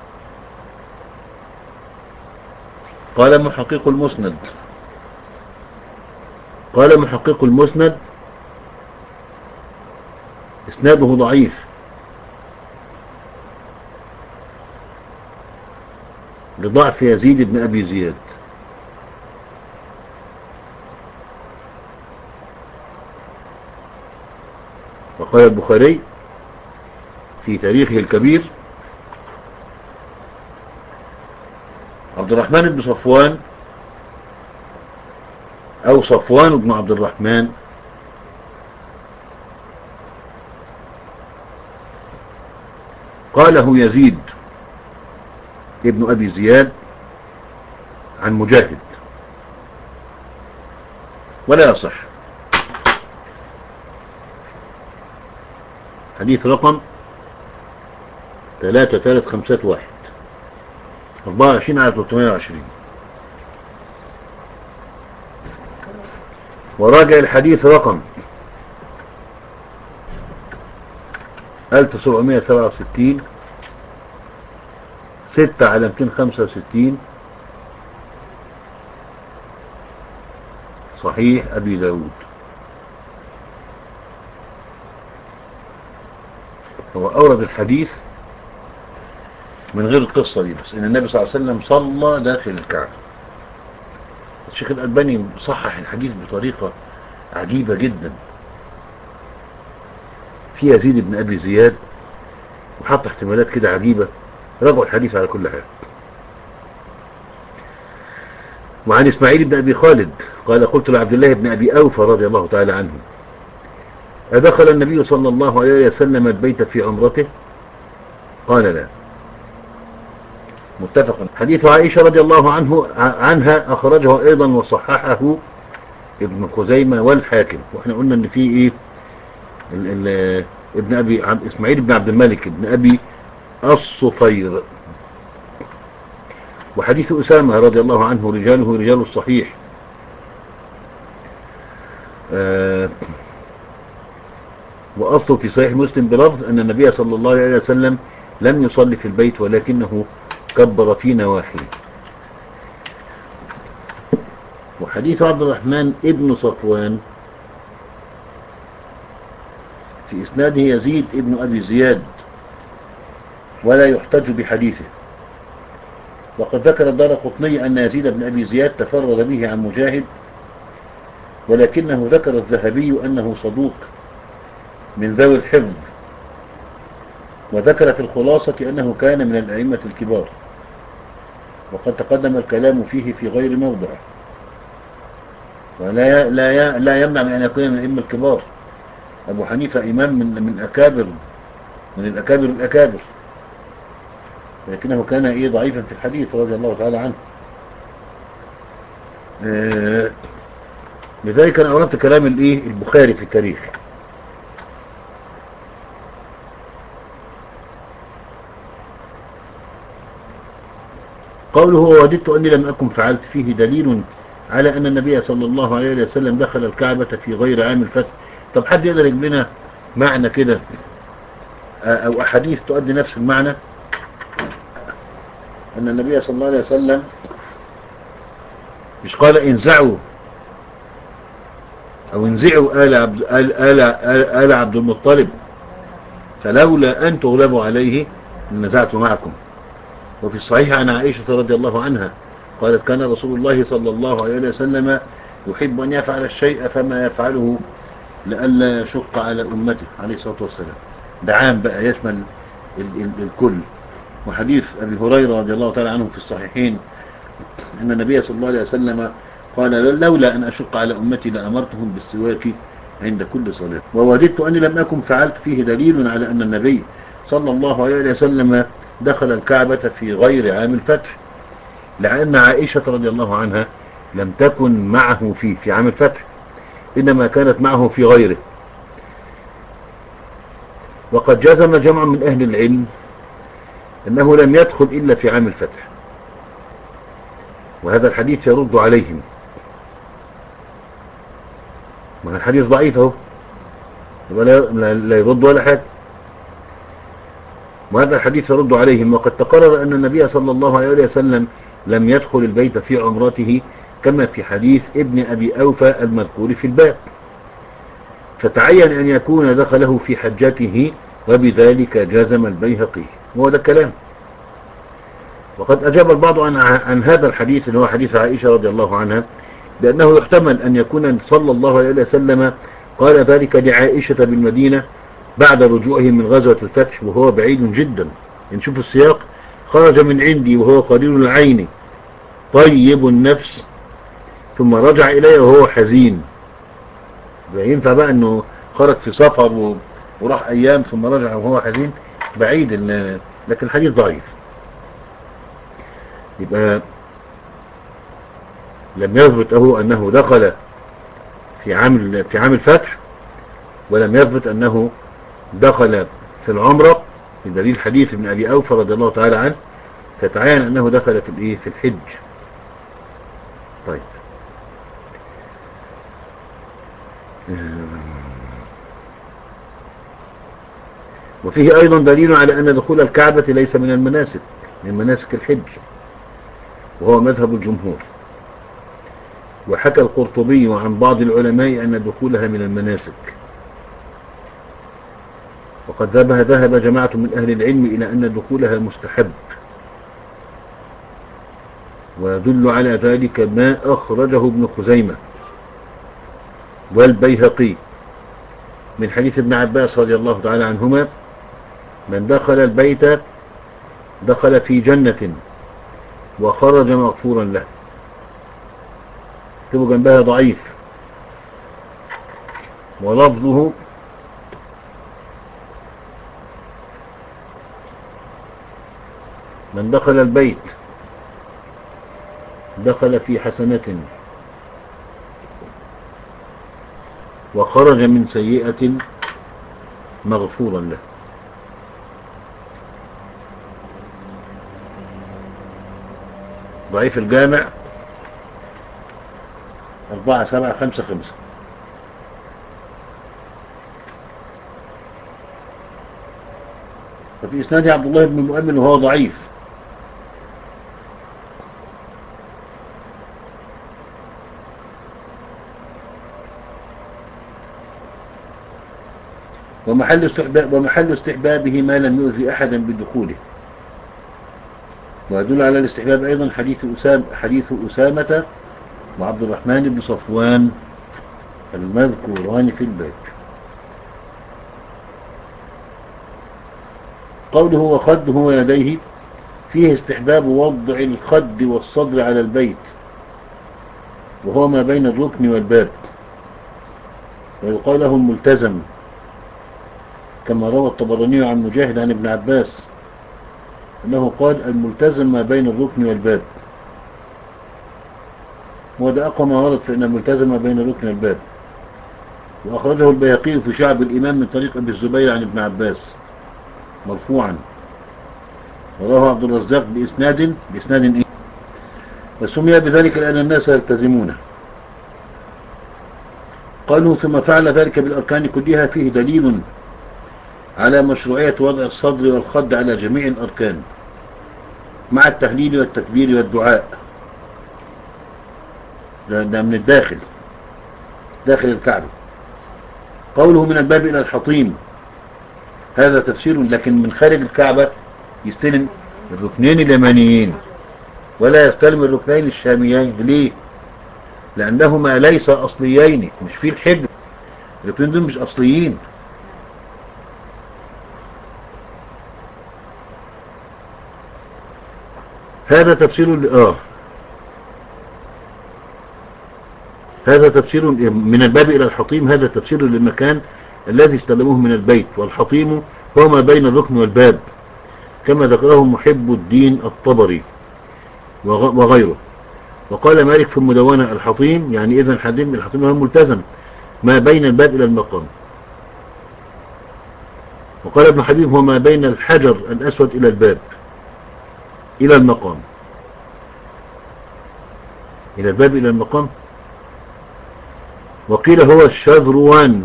قال محقق المسند قال محقق المسند اسناده ضعيف لضعف يزيد بن أبي زياد. وقال البخاري في تاريخه الكبير عبد الرحمن بن صفوان أو صفوان بن عبد الرحمن قاله يزيد ابن أبي زياد عن مجاهد ولا يصح. حديث رقم ثلاثة ثلاثة خمسة واحد أربعة وعشرين على ثلاثمائة وعشرين. وراجع الحديث رقم ألف وسبعمائة وسبعة وستين ستة على مئتين وخمسة وستين صحيح أبي داود. هو أورد الحديث من غير القصة دي بس إن النبي صلى الله عليه وسلم صلى داخل الكعبة. الشيخ الألباني صحح الحديث بطريقة عجيبة جدا في يزيد بن أبي زياد وحط احتمالات كده عجيبة. رجعوا الحديث على كل حال. وعن إسماعيل بن أبي خالد قال قلت لعبد الله بن أبي أوفى رضي الله تعالى عنه أدخل النبي صلى الله عليه وسلم البيت في عمرته؟ قال لا. متفق. حديث عائشة رضي الله عنه عنها أخرجه أيضا وصححه ابن خزيمة والحاكم. وإحنا قلنا أن فيه إيه ال ال ابن أبي إسماعيل بن عبد الملك ابن أبي الصفير. وحديث أسامة رضي الله عنه رجاله رجال الصحيح. آه وأصله في صحيح مسلم بلفظ أن النبي صلى الله عليه وسلم لم يصلي في البيت ولكنه كبر في نواحيه. وحديث عبد الرحمن ابن صفوان في إسناده يزيد ابن أبي زياد ولا يحتج بحديثه. وقد ذكر الدارقطني أن يزيد بن أبي زياد تفرد به عن مجاهد ولكنه ذكر الذهبي أنه صدوق من ذوي الحفظ. وذكر في الخلاصة أنه كان من الأئمة الكبار وقد تقدم الكلام فيه في غير موضع. ولا لا لا يمنع من أن يكون من الأئمة الكبار. أبو حنيفة إمام من من أكابر من الأكابر الأكابر لكنه كان إيه ضعيفا في الحديث رضي الله تعالى عنه. آه لذلك أنا أردت كلام الإيه البخاري في التاريخ. قوله ووددت أني لم أكن فعلت فيه دليل على أن النبي صلى الله عليه وسلم دخل الكعبة في غير عام الفتح. طب حد يقدر يجيب لنا معنى كده أو أحاديث تؤدي نفس المعنى أن النبي صلى الله عليه وسلم مش قال انزعوا أو انزعوا آل عبد, آل, آل, آل, آل عبد المطلب فلولا أن تغلبوا عليه نزعت معكم. وفي الصحيح عن عائشة رضي الله عنها قالت كان رسول الله صلى الله عليه وسلم يحب أن يفعل الشيء فما يفعله لئلا يشق على أمته عليه الصلاة والسلام. ده عام بقى يشمل ال ال الكل. وحديث أبي هريرة رضي الله تعالى عنه في الصحيحين أن النبي صلى الله عليه وسلم قال لولا أن أشق على أمتي لأمرتهم بالسواك عند كل صلاة. ووددت أني لم أكن فعلت. فيه دليل على أن النبي صلى الله عليه وسلم دخل الكعبة في غير عام الفتح، لأن عائشة رضي الله عنها لم تكن معه فيه في عام الفتح، إنما كانت معه في غيره. وقد جزم جمع من أهل العلم أنه لم يدخل إلا في عام الفتح، وهذا الحديث يرد عليهم. ما الحديث ضعيف اهو، لا يرد ولا حاجة، وهذا الحديث يرد عليهم. وقد تقرر أن النبي صلى الله عليه وسلم لم يدخل البيت في عمرته كما في حديث ابن أبي أوفى المذكور في الباب، فتعين أن يكون دخله في حجته، وبذلك جزم البيهقي. وهو ده الكلام. وقد أجاب البعض عن, عن هذا الحديث اللي هو حديث عائشة رضي الله عنها بأنه يحتمل أن يكون صلى الله عليه وسلم قال ذلك لعائشة بالمدينة بعد رجوعه من غزوة الفتح وهو بعيد جدا. نشوف السياق: خرج من عندي وهو قليل العين طيب النفس ثم رجع إلي وهو حزين. ينفع بقى أنه خرج في سفر وراح أيام ثم رجع وهو حزين؟ بعيد، لكن الحديث ضعيف. يبقى لم يثبت له أنه دخل في عام في عام الفتح، ولم يثبت أنه دخل في العمرة بدليل حديث ابن أبي أوفى رضي الله تعالى عنه، فتعين أنه دخل في الإيه في الحج. طيب، وفيه أيضا دليل على أن دخول الكعبة ليس من المناسك من مناسك الحج، وهو مذهب الجمهور. وحكى القرطبي عن بعض العلماء أن دخولها من المناسك، وقد ذهب جماعة من أهل العلم إلى أن دخولها مستحب. ويدل على ذلك ما أخرجه ابن خزيمة والبيهقي من حديث ابن عباس رضي الله تعالى عنهما: من دخل البيت دخل في جنة وخرج مغفورا له. اكتبوا جنبها ضعيف، ولفظه: من دخل البيت دخل في حسنة وخرج من سيئة مغفورا له. ضعيف الجامع أربعة سبعة خمسة خمسة. وفي إسناد عبد الله بن مؤمن وهو ضعيف. ومحل استحباب ومحل استحبابه ما لم يؤذي أحدا بدخوله. ويدل على الاستحباب أيضا حديث أسامة حديث أسامة وعبد الرحمن بن صفوان المذكوران في الباب. قوله وخده ويديه فيه استحباب وضع الخد والصدر على البيت، وهو ما بين الركن والباب، ويقال له الملتزم، كما روى الطبراني عن مجاهد عن ابن عباس أنه قال: الملتزم ما بين الركن والباب. وده أقوى ما ورد في أن الملتزم ما بين الركن والباب. وأخرجه البيهقي في شعب الإمام من طريق أبي الزبير عن ابن عباس مرفوعا، ورواه عبد الرزاق بإسناد بإسناد إيه؟ وسمي بذلك لأن الناس يلتزمونه. قالوا ثم فعل ذلك بالأركان كلها. فيه دليل على مشروعية وضع الصدر والخد على جميع الأركان مع التهليل والتكبير والدعاء، ده من الداخل. داخل الكعبة. قوله من الباب إلى الحطيم هذا تفسير، لكن من خارج الكعبة يستلم الركنين اليمانيين ولا يستلم الركنين الشاميين. ليه؟ لأنهما ليس أصليين، مش في الحجر، الركنين دول مش أصليين. هذا تفسير آه هذا تفسير من الباب إلى الحطيم، هذا تفسير للمكان الذي استلموه من البيت، والحطيم هو ما بين الركن والباب كما ذكره محب الدين الطبري وغيره. وقال مالك في المدونة الحطيم يعني إذن حديم الحطيم هو ملتزم ما بين الباب إلى المقام. وقال ابن حبيب هو ما بين الحجر الأسود إلى الباب إلى المقام، إلى الباب إلى المقام. وقيل هو الشذروان،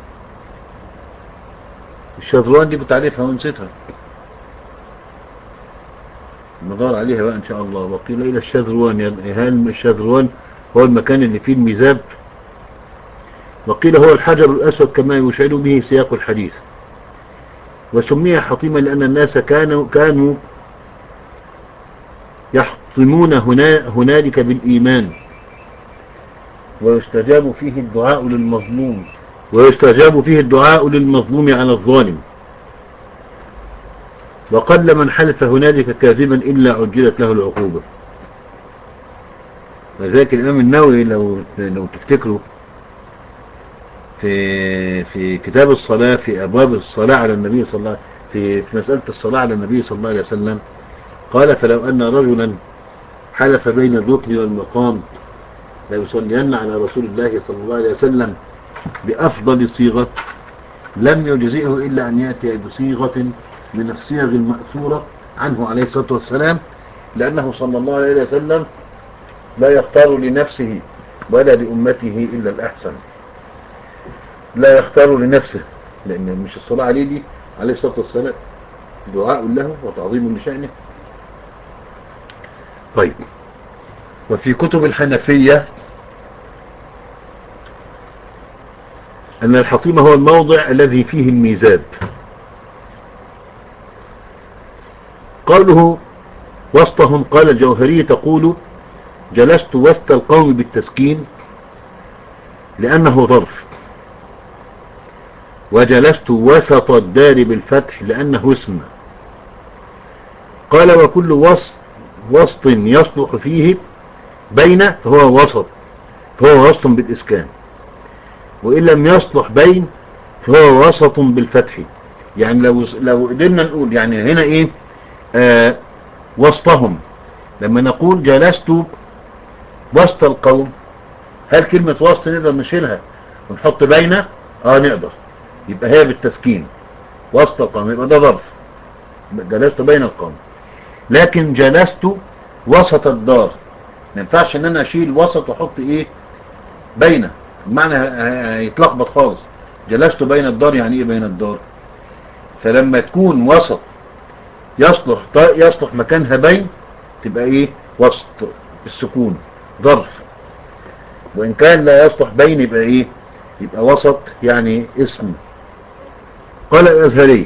الشذروان دي كنت عارفها ونسيتها، ندور عليها بقى إن شاء الله. وقيل إلى الشذروان، يعني هل الشذروان هو المكان اللي فيه الميزاب؟ وقيل هو الحجر الأسود كما يشعر به سياق الحديث. وسمي حطيما لأن الناس كانوا كانوا يحطمون هنا هنالك بالإيمان، ويستجاب فيه الدعاء للمظلوم ويستجاب فيه الدعاء للمظلوم على الظالم. وقل من حلف هنالك كاذبا إلا عجلت له العقوبة. وذلك الإمام النووي لو لو تفتكروا في في كتاب الصلاة في أبواب الصلاة على النبي صلى الله عليه في في مسألة الصلاة على النبي صلى الله عليه وسلم قال فلو أن رجلا حلف بين الركن والمقام ليصلين على رسول الله صلى الله عليه وسلم بأفضل صيغة لم يجزئه إلا أن يأتي بصيغة من الصيغ المأثورة عنه عليه الصلاة والسلام، لأنه صلى الله عليه وسلم لا يختار لنفسه ولا لأمته إلا الأحسن. لا يختار لنفسه، لأن مش الصلاة عليه دي عليه الصلاة والسلام دعاء له وتعظيم لشأنه. طيب، وفي كتب الحنفية أن الحطيم هو الموضع الذي فيه الميزاب. قوله وسطهم قال الجوهري تقول جلست وسط القوم بالتسكين لأنه ظرف، وجلست وسط الدار بالفتح لأنه اسم. قال وكل وسط وسط يصلح فيه بين فهو وسط، فهو وسط بالإسكان، وإن لم يصلح بين فهو وسط بالفتح. يعني لو لو قدرنا نقول يعني هنا إيه آه وسطهم، لما نقول جلست وسط القوم، هل كلمة وسط نقدر نشيلها ونحط بين؟ اه نقدر، يبقى هي بالتسكين وسط القوم، يبقى ده ظرف، جلست بين القوم. لكن جلست وسط الدار ما ينفعش ان انا اشيل وسط واحط ايه بين، المعنى هيتلخبط خالص. جلست بين الدار يعني ايه بين الدار؟ فلما تكون وسط يصلح يصلح مكانها بين تبقى ايه وسط السكون ظرف، وان كان لا يصلح بين يبقى ايه يبقى وسط يعني اسم. قال الأزهري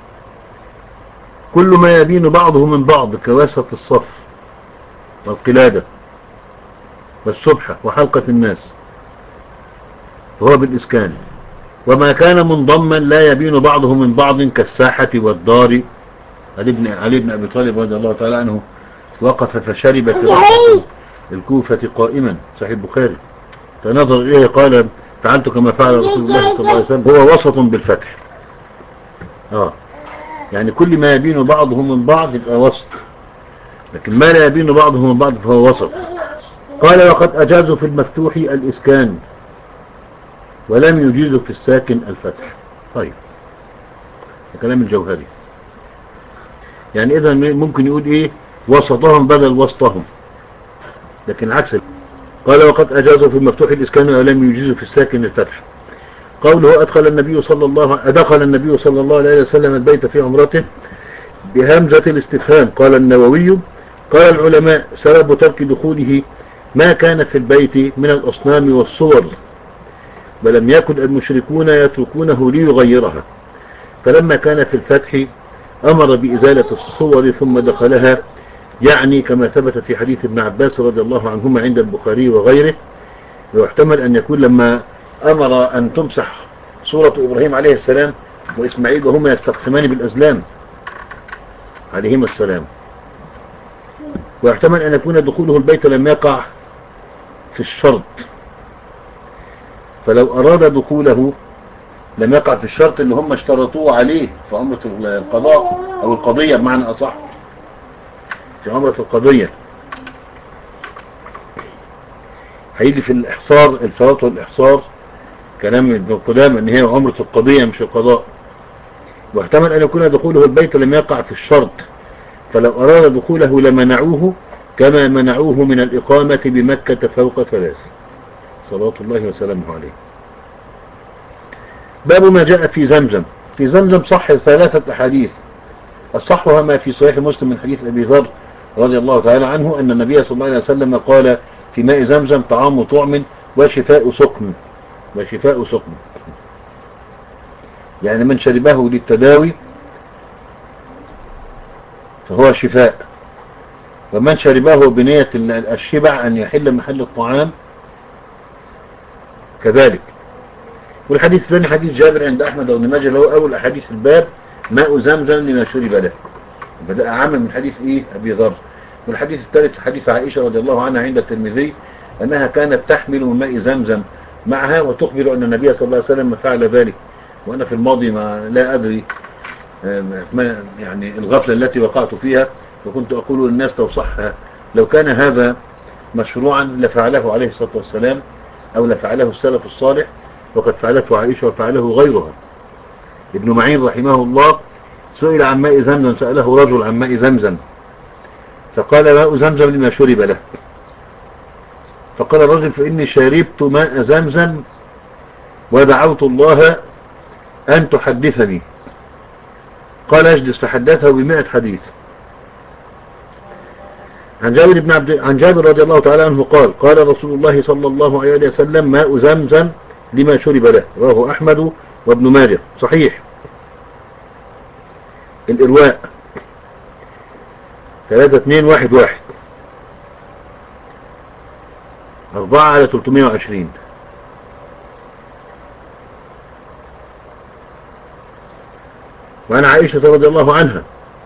كل ما يبين بعضه من بعض كواسط الصف والقلادة والسبحة وحلقة الناس وهو بالإسكان، وما كان منضما لا يبين بعضه من بعض كالساحة والدار. علي بن علي بن أبي طالب رضي الله تعالى عنه وقف فشرب في رحلة الكوفة قائما، صحيح البخاري، فنظر إليه قال فعلت كما فعل رسول الله صلى الله عليه وسلم. هو وسط بالفتح، آه يعني كل ما يبين بعضه من بعض يبقى وسط، لكن ما لا يبين بعضه من بعض فهو وسط. قال وقد أجازوا في المفتوح الإسكان ولم يجيزوا في الساكن الفتح. طيب، كلام الجوهري، يعني إذا ممكن يقول إيه وسطهم بدل وسطهم، لكن العكس. قال وقد أجازوا في المفتوح الإسكان ولم يجيزوا في الساكن الفتح. قوله أدخل النبي صلى الله أدخل النبي صلى الله عليه وسلم البيت في عمرته بهمزة الاستفهام. قال النووي قال العلماء سبب ترك دخوله ما كان في البيت من الأصنام والصور بل لم يكن المشركون يتركونه ليغيرها، فلما كان في الفتح أمر بإزالة الصور ثم دخلها، يعني كما ثبت في حديث ابن عباس رضي الله عنهما عند البخاري وغيره. ويحتمل أن يكون لما أمر أن تمسح صورة إبراهيم عليه السلام وإسماعيل وهما يستقسمان بالأزلام عليهما السلام. ويحتمل أن يكون دخوله البيت لم يقع في الشرط، فلو أراد دخوله لم يقع في الشرط اللي هم اشترطوه عليه في عمرة القضاء أو القضية بمعنى أصح، في عمرة القضية. هيجي في الإحصار الفوات والإحصار كلام ابن قدامة أن هي عمرة القضية مش القضاء. واحتمل أن يكون دخوله البيت لم يقع في الشرط، فلو أراد دخوله لمنعوه كما منعوه من الإقامة بمكة فوق ثلاث صلوات الله وسلامه عليه. باب ما جاء في زمزم. في زمزم صح ثلاثة أحاديث، الصحها ما في صحيح مسلم من حديث أبي ذر رضي الله تعالى عنه أن النبي صلى الله عليه وسلم قال في ماء زمزم طعام طعم وشفاء سقم، وشفاء سقم يعني من شربه للتداوي فهو شفاء، ومن شربه بنية الشبع أن يحل محل الطعام كذلك. والحديث الثاني حديث جابر عند أحمد وابن ماجه اللي هو أول أحاديث الباب ماء زمزم لما شرب له، بدأ عام من حديث إيه أبي ذر. والحديث الثالث حديث عائشة رضي الله عنها عند الترمذي أنها كانت تحمل من ماء زمزم معها وتخبر أن النبي صلى الله عليه وسلم فعل ذلك. وأنا في الماضي ما لا أدري ما يعني الغفلة التي وقعت فيها، وكنت أقول للناس لو صح لو كان هذا مشروعا لفعله عليه الصلاة والسلام أو لفعله السلف الصالح، وقد فعلته عائشة وفعله غيرها. ابن معين رحمه الله سئل عن ماء زمزم، سأله رجل عن ماء زمزم فقال ماء زمزم لما شرب له، فقال الرجل فإني شربت ماء زمزم ودعوت الله أن تحدثني، قال اجلس فحدثه بمئة حديث. عن جابر بن عبد عن جابر رضي الله تعالى عنه قال قال رسول الله صلى الله عليه وسلم ماء زمزم لما شرب له، رواه أحمد وابن ماجه صحيح. الإرواء ثلاثة اثنين واحد واحد أربعة على ثلاثمائة وعشرين. وعن عائشة رضي الله عنها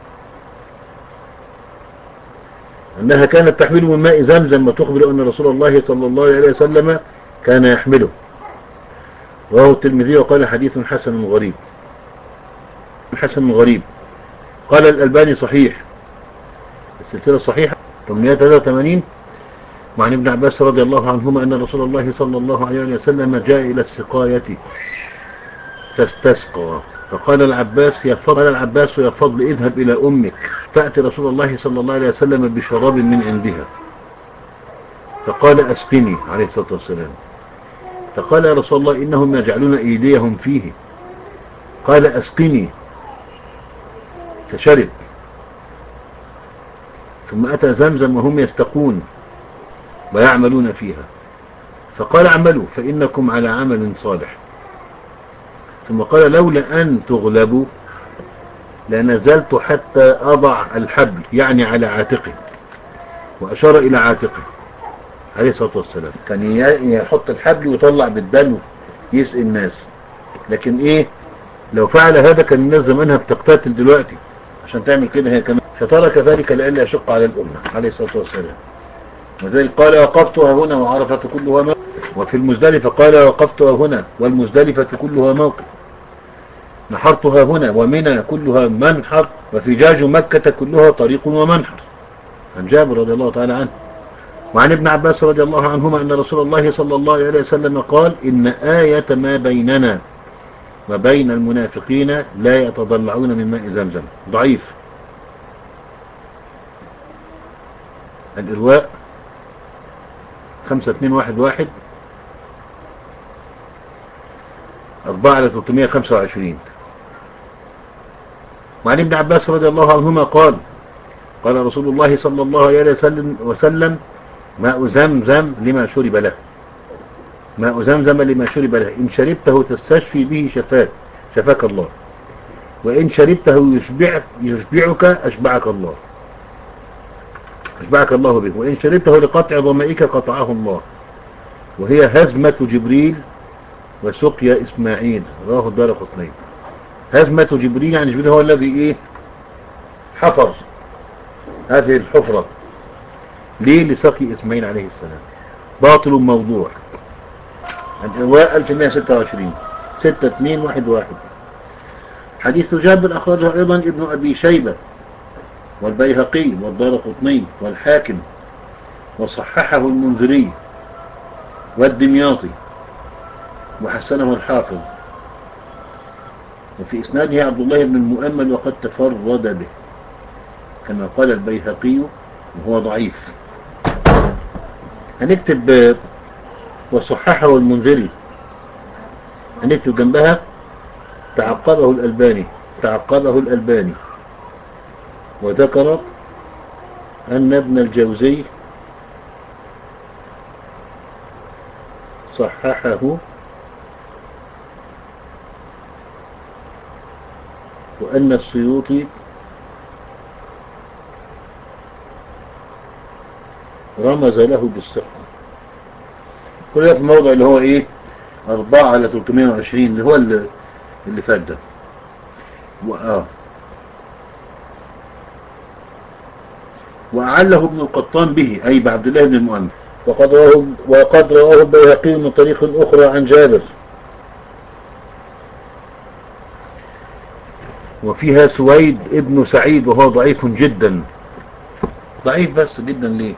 أنها كانت تحمل من ماء زمزم وتخبر أن رسول الله صلى الله عليه وسلم كان يحمله، رواه الترمذي وقال حديث حسن غريب. حسن غريب قال الألباني صحيح السلسلة الصحيحة ثمانمائة وثلاثة وثمانين. وعن ابن عباس رضي الله عنهما أن رسول الله صلى الله عليه وسلم جاء إلى السقاية فاستسقى، فقال العباس يا فضل العباس يا فضل اذهب إلى أمك فأتي رسول الله صلى الله عليه وسلم بشراب من عندها، فقال أسقني عليه الصلاة والسلام، فقال يا رسول الله إنهم يجعلون أيديهم فيه، قال أسقني فشرب. ثم أتى زمزم وهم يستقون ويعملون فيها، فقال اعملوا فإنكم على عمل صالح. ثم قال لولا أن تغلبوا لنزلت حتى أضع الحبل يعني على عاتقه، وأشار إلى عاتقه عليه الصلاة والسلام. كان يحط الحبل ويطلع بالدلو يسقي الناس، لكن إيه لو فعل هذا كان الناس زمانها بتقتتل دلوقتي عشان تعمل كده هي كمان، فترك ذلك لئلا يشق على الأمة عليه الصلاة والسلام. وذلك قال وقفتها هنا وعرفت كلها موقف، وفي المزدلفة قال وقفتها هنا والمزدلفة كلها موقف، نحرتها هنا ومنى كلها منحر، وفجاج مكة كلها طريق ومنحر. عن جابر رضي الله تعالى عنه. وعن ابن عباس رضي الله عنهما أن رسول الله صلى الله عليه وسلم قال إن آية ما بيننا وبين المنافقين لا يتضلعون من ماء زمزم. ضعيف. الإرواء خمسة اثنين واحد واحد أربعة على ثلاثمائة وخمسة وعشرين. وعن ابن عباس رضي الله عنهما قال قال رسول الله صلى الله عليه وسلم, وسلم ماء زمزم لما شرب له. ماء زمزم لما شرب له، إن شربته تستشفي به شفاك شفاك الله، وإن شربته يشبعك, يشبعك أشبعك الله أشبعك الله به، وإن شربته لقطع ظمئك قطعه الله. وهي هزمة جبريل وسقيا إسماعيل، رواه الدارقطني. هزمة جبريل يعني جبريل هو الذي إيه حفر هذه الحفرة ليه؟ لسقي إسماعيل عليه السلام. باطل موضوع. الإرواء ألف ومئة وستة وعشرين ستة اثنين واحد واحد. حديث جابر أخرجه أيضا ابن أبي شيبة والبيهقي والدارقطني والحاكم، وصححه المنذري والدمياطي وحسنه الحافظ، وفي إسناده عبد الله بن المؤمل وقد تفرد به كما قال البيهقي وهو ضعيف. هنكتب وصححه المنذري، هنكتب جنبها تعقبه الألباني تعقبه الألباني وذكر أن ابن الجوزي صححه، وأن السيوطي رمز له بالصحة. كل ده في الموضع اللي هو ايه أربعة على ثلاثمائة وعشرين اللي هو اللي, اللي فات ده. وآه وأعله ابن القطان به أي بعبد الله بن المؤمن، وقد رواه وقد رواه البيهقي من طريق أخرى عن جابر، وفيها سويد ابن سعيد وهو ضعيف جدا، ضعيف بس جدا. ليه؟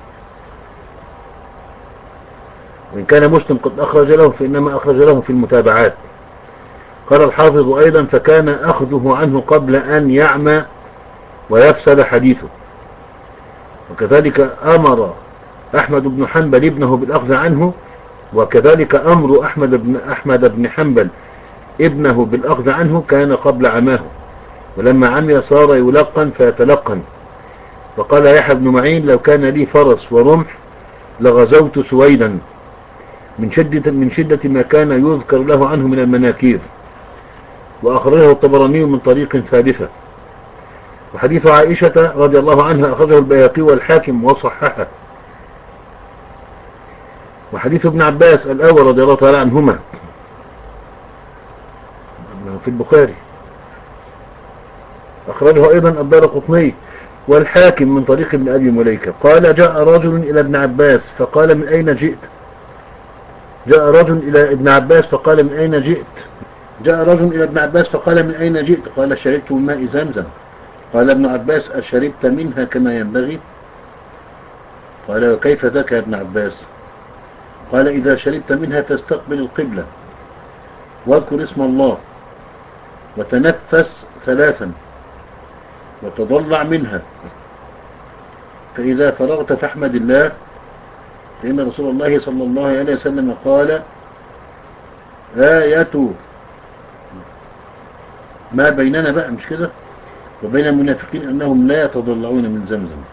وإن كان مسلم قد أخرج له فإنما أخرج له في المتابعات. قال الحافظ أيضا فكان أخذه عنه قبل أن يعمى ويفسد حديثه. وكذلك أمر أحمد بن حنبل ابنه بالأخذ عنه، وكذلك أمر أحمد بن, أحمد بن حنبل ابنه بالأخذ عنه كان قبل عماه، ولما عمي صار يلقن فيتلقن. وقال يحيى بن معين لو كان لي فرس ورمح لغزوت سويدا من شدة, من شدة ما كان يذكر له عنه من المناكير. وأخرجه الطبراني من طريق ثالثة. وحديث عائشة رضي الله عنها أخرجه البيهقي والحاكم وصححه. وحديث ابن عباس الأول رضي الله تعالى عنهما في البخاري أخرجه أيضا الدارقطني والحاكم من طريق ابن أبي مليكة. قال جاء رجل إلى ابن عباس فقال من أين جئت جاء رجل إلى ابن عباس فقال من أين جئت جاء رجل إلى ابن عباس فقال من أين جئت قال شربت من ماء زمزم. قال ابن عباس أشربت منها كما ينبغي؟ قال وكيف ذاك يا ابن عباس؟ قال إذا شربت منها تستقبل القبلة واذكر اسم الله وتنفس ثلاثا وتضلع منها، فإذا فرغت فاحمد الله، فإن رسول الله صلى الله عليه وسلم قال آية ما بيننا بقى مش كده وبين المنافقين أنهم لا يتضلعون من زمزم.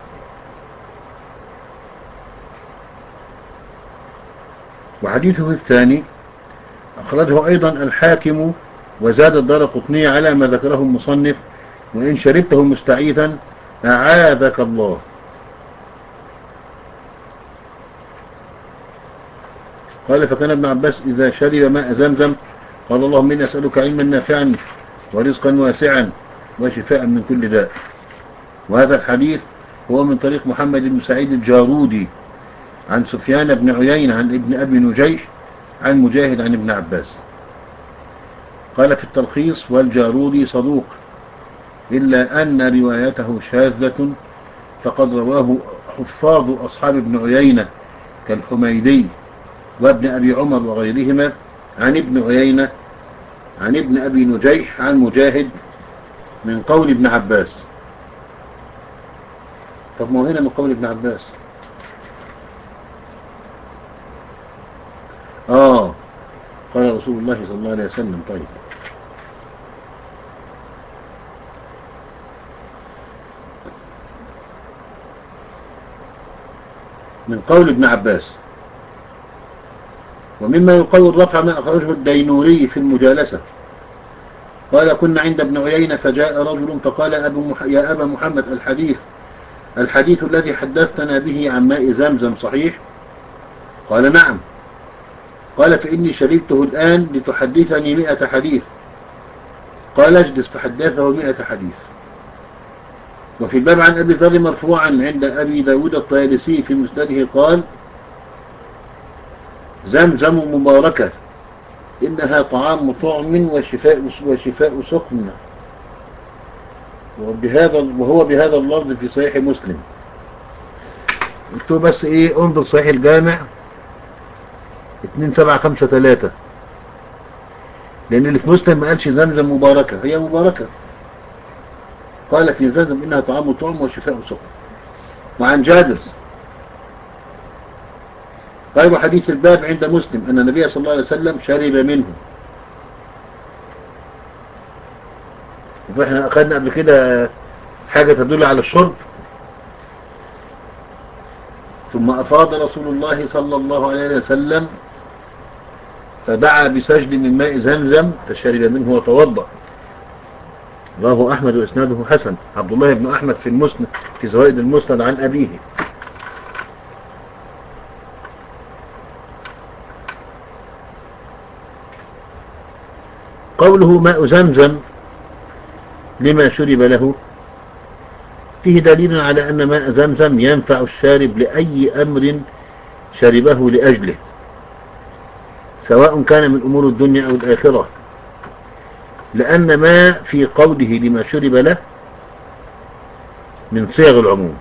وحديثه الثاني أخرجه أيضا الحاكم وزاد الدارقطني على ما ذكره المصنف وإن شربته مستعيثا أعاذك الله. قال فكان ابن عباس إذا شرب ماء زمزم قال اللهم إني أسألك علما نافعا ورزقا واسعا وشفاء من كل داء. وهذا الحديث هو من طريق محمد بن سعيد الجارودي عن سفيان بن عيينة عن ابن أبي نجيش عن مجاهد عن ابن عباس. قال في التلخيص والجارودي صدوق إلا أن روايته شاذة، فقد رواه حفاظ أصحاب ابن عيينة كالحميدي وابن أبي عمر وغيرهما عن ابن عيينة عن ابن أبي نجيح عن مجاهد من قول ابن عباس. طب ما هنا من قول ابن عباس آه قال رسول الله صلى الله عليه وسلم. طيب من قول ابن عباس ومما يقوي الرفع ما أخرجه الدينوري في المجالسة قال كنا عند ابن عيينة فجاء رجل فقال أبو مح... يا أبا محمد الحديث الحديث الذي حدثتنا به عن ماء زمزم صحيح؟ قال نعم. قال فإني شربته الآن لتحدثني مئة حديث. قال اجلس فحدثه مئة حديث. وفي الباب عن أبي ذر مرفوعا عند أبي داود الطيالسي في مسنده قال زمزم مباركة إنها طعام طعم وشفاء وشفاء سقم، وبهذا وهو بهذا اللفظ في صحيح مسلم. انتوا بس ايه انظر صحيح الجامع اتنين سبعة خمسة ثلاثة، لان اللي في مسلم ما قالش زمزم مباركة، هي مباركة. قال في زمزم انها طعام طعم وشفاء سقم. وعن جابر قال حديث الباب عند مسلم أن النبي صلى الله عليه وسلم شرب منه. وإحنا أخذنا قبل كده حاجة تدل على الشرب. ثم أفاض رسول الله صلى الله عليه وسلم فدعا بسجل من ماء زمزم فشرب منه وتوضأ. رواه أحمد وإسناده حسن. عبد الله بن أحمد في المسند في زوائد المسند عن أبيه. قوله ماء زمزم لما شرب له فيه دليل على أن ماء زمزم ينفع الشارب لأي أمر شربه لأجله، سواء كان من أمور الدنيا أو الآخرة، لأن ما في قوله لما شرب له من صيغ العموم.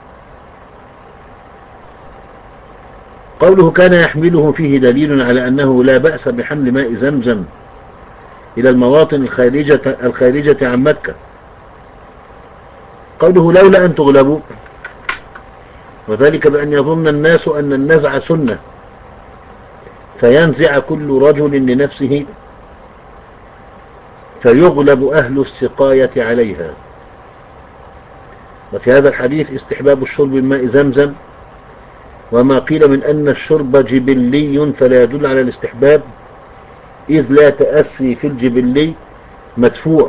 قوله كان يحمله فيه دليل على أنه لا بأس بحمل ماء زمزم إلى المواطن الخارجة, الخارجة عن مكة. قوله لولا أن تغلبوا، وذلك بأن يظن الناس أن النزع سنة فينزع كل رجل لنفسه فيغلب أهل السقاية عليها. وفي هذا الحديث استحباب الشرب من ماء زمزم، وما قيل من أن الشرب جبلي فلا يدل على الاستحباب، إذ لا تأسي في الجبلي مدفوع.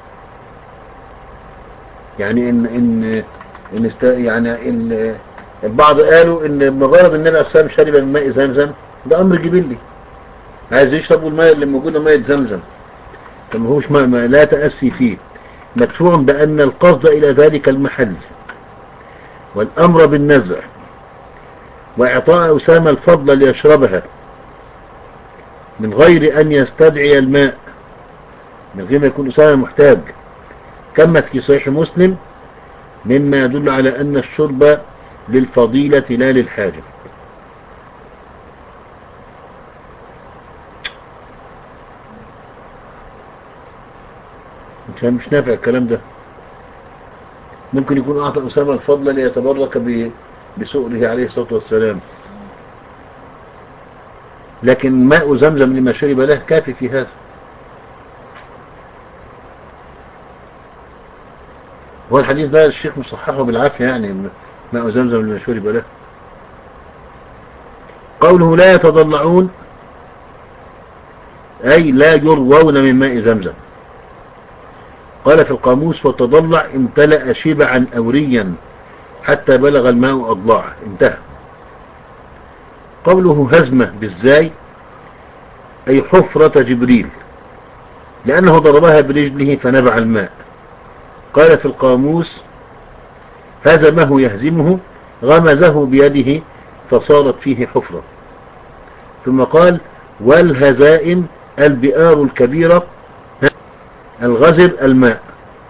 يعني إن إن إن است يعني إن البعض قالوا إن مجرد النبي عليه الصلاة والسلام شرب من ماء زمزم ده أمر جبلي، عايز يشربوا الماء اللي موجودة ماء زمزم، فما هوش ماء ما لا تأسي فيه، مدفوع بأن القصد إلى ذلك المحل والأمر بالنزع وإعطاء أسامة الفضل ليشربها من غير أن يستدعي الماء، من غير ما يكون أسامة محتاج، كما في صحيح مسلم، مما يدل على أن الشرب للفضيلة لا للحاجة. مش نافع الكلام ده. ممكن يكون أعطى أسامة الفضل ليتبرك بسؤله عليه الصلاة والسلام، لكن ماء زمزم لما شرب له كافي في هذا. هو الحديث ده الشيخ مصححه بالعافية، يعني ماء زمزم لما شرب له. قوله لا يتضلعون أي لا يروون من ماء زمزم. قال في القاموس والتضلع امتلأ شبعا أوريا حتى بلغ الماء أضلاعه، انتهى. قوله هزمة بالزاي أي حفرة جبريل، لأنه ضربها برجله فنبع الماء. قال في القاموس هزمه يهزمه غمزه بيده فصارت فيه حفرة. ثم قال والهزائم البئار الكبيرة الغزر الماء،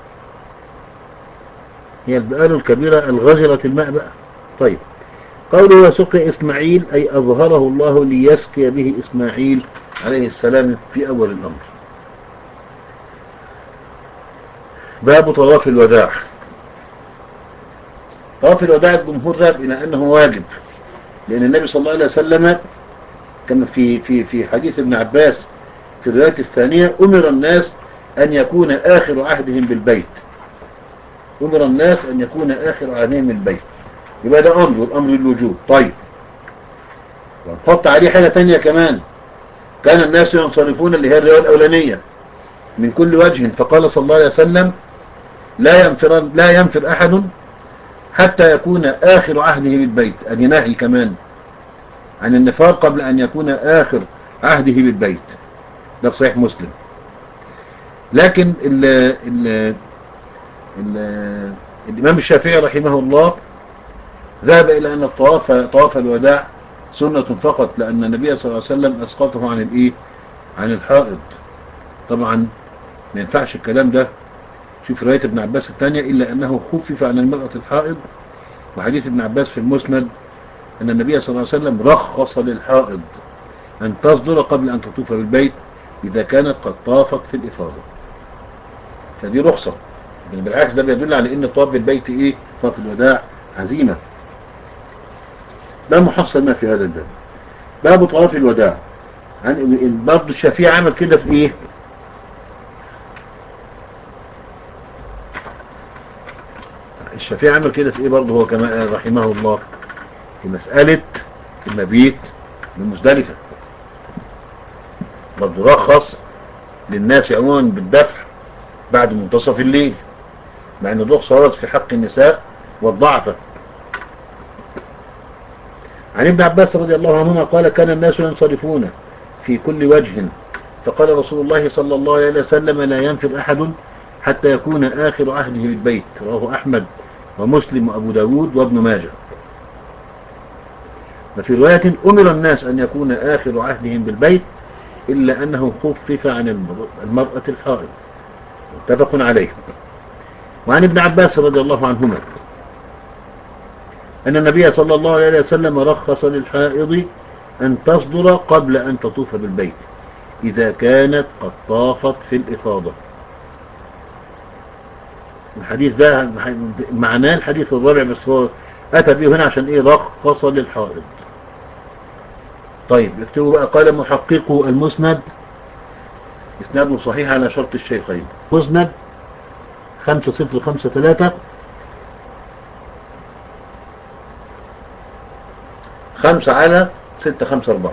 هي البئار الكبيرة الغزرة الماء بقى. طيب قوله وسقي إسماعيل أي أظهره الله ليسقي به إسماعيل عليه السلام في أول الأمر. باب طواف الوداع. طواف الوداع الجمهور ذهب إلى أنه واجب، لأن النبي صلى الله عليه وسلم كما في في في حديث ابن عباس في الرواية الثانية أمر الناس أن يكون آخر عهدهم بالبيت، أمر الناس أن يكون آخر عهدهم بالبيت، يبقى ده أمر، والأمر الوجوب. طيب ونحط عليه حاجة تانية كمان، كان الناس ينصرفون، اللي هي الرواية الأولانية، من كل وجه، فقال صلى الله عليه وسلم لا ينفر, لا ينفر أحد حتى يكون آخر عهده بالبيت. أدي نهي كمان عن النفار قبل أن يكون آخر عهده بالبيت، ده في صحيح مسلم. لكن ال ال ال الإمام الشافعي رحمه الله ذهب إلى أن الطواف طواف الوداع سنة فقط، لأن النبي صلى الله عليه وسلم أسقطه عن الإيه؟ عن الحائض. طبعا ما ينفعش الكلام ده. شوف رواية ابن عباس الثانية، إلا أنه خفف عن المرأة الحائض، وحديث ابن عباس في المسند أن النبي صلى الله عليه وسلم رخص للحائض أن تصدر قبل أن تطوف بالبيت إذا كانت قد طافت في الإفاضة. فدي رخصة، بالعكس ده بيدل على أن الطواف بالبيت إيه؟ طواف الوداع عزيمة. ده محصل ما في هذا الباب. باب طواف الوداع. عن برضه الشافعي عمل كده في إيه؟ الشافعي عمل كده في إيه برضه هو كما رحمه الله؟ في مسألة المبيت بمزدلفة، برضه رخص للناس عموما بالدفع بعد منتصف الليل، مع ان الرخصة وردت في حق النساء والضعفة. عن ابن عباس رضي الله عنهما قال كان الناس ينصرفون في كل وجه، فقال رسول الله صلى الله عليه وسلم لا ينفر أحد حتى يكون آخر عهده بالبيت. رواه أحمد ومسلم وأبو داود وابن ماجه. وفي رواية أمر الناس أن يكون آخر عهدهم بالبيت إلا أنه خفف عن المرأة الحائض، متفق عليه. وعن ابن عباس رضي الله عنهما أن النبي صلى الله عليه وسلم رخص للحائض أن تصدر قبل أن تطوف بالبيت إذا كانت قد طافت في الإفاضة. الحديث ده معناه الحديث الرابع، بس هو أتى به هنا عشان إيه؟ رخص للحائض. طيب اكتبوا بقى، قال محققه المسند إسناده صحيح على شرط الشيخين. مسند خمسة صفر خمسة ثلاثة خمسة على ستة خمسة أربعة.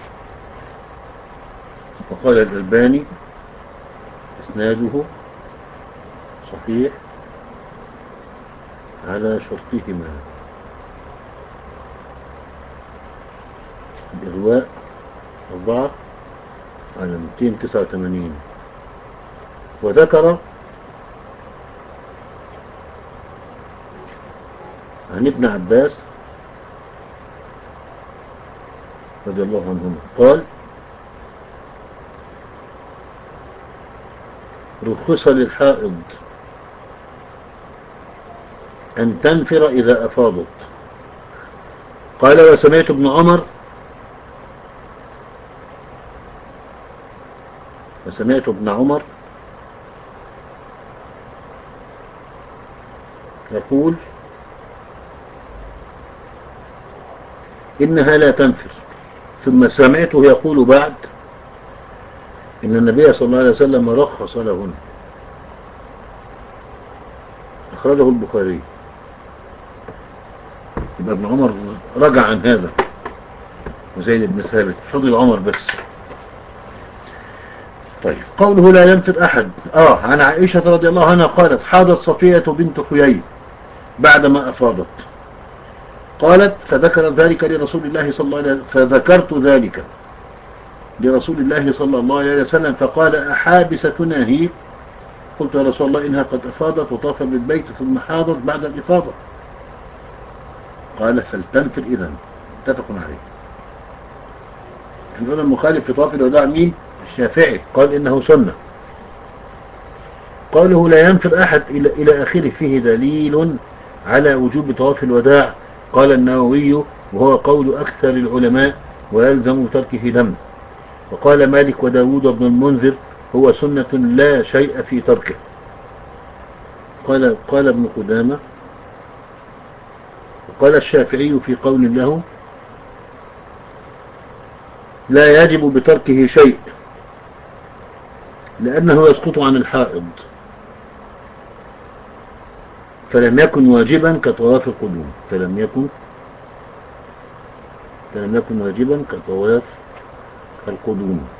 وقال الألباني إسناده صحيح على شرطهما. الإغواء أربعة على مئتين وتسعة وثمانين. وذكر عن ابن عباس رضي الله عنهما قال رخص للحائض أن تنفر إذا أفاضت. قال وسمعت ابن عمر وسمعت ابن عمر يقول إنها لا تنفر، ثم سمعته يقول بعد إن النبي صلى الله عليه وسلم رخص لهن. أخرجه البخاري. يبقى ابن عمر رجع عن هذا، وزيد بن ثابت فضل عمر بس. طيب قوله لا ينفر أحد. آه عن عائشة رضي الله عنها قالت حاضت صفية بنت حيي بعدما أفاضت، قالت فذكر ذلك لرسول الله صلى الله عليه وسلم فذكرت ذلك لرسول الله صلى الله عليه وسلم فقال أحابستنا هي؟ قلت يا رسول الله إنها قد أفاضت وطاف بالبيت ثم حاضت بعد الإفاضة. قال فلتنفر إذن. اتفق عليه. الإمام المخالف في طواف الوداع مين؟ الشافعي، قال إنه سنة. قوله لا ينفر أحد إلى, إلى آخره فيه دليل على وجوب طواف الوداع. قال النووي وهو قول أكثر العلماء ويلزم تركه دم. وقال مالك وداود بن المنذر هو سنة لا شيء في تركه. قال, قال ابن قدامة وقال الشافعي في قول له لا يجب بتركه شيء لأنه يسقط عن الحائض، فلم يكن واجبا كطواف القدوم فلم يكن فلم يكن واجبا كطواف القدوم.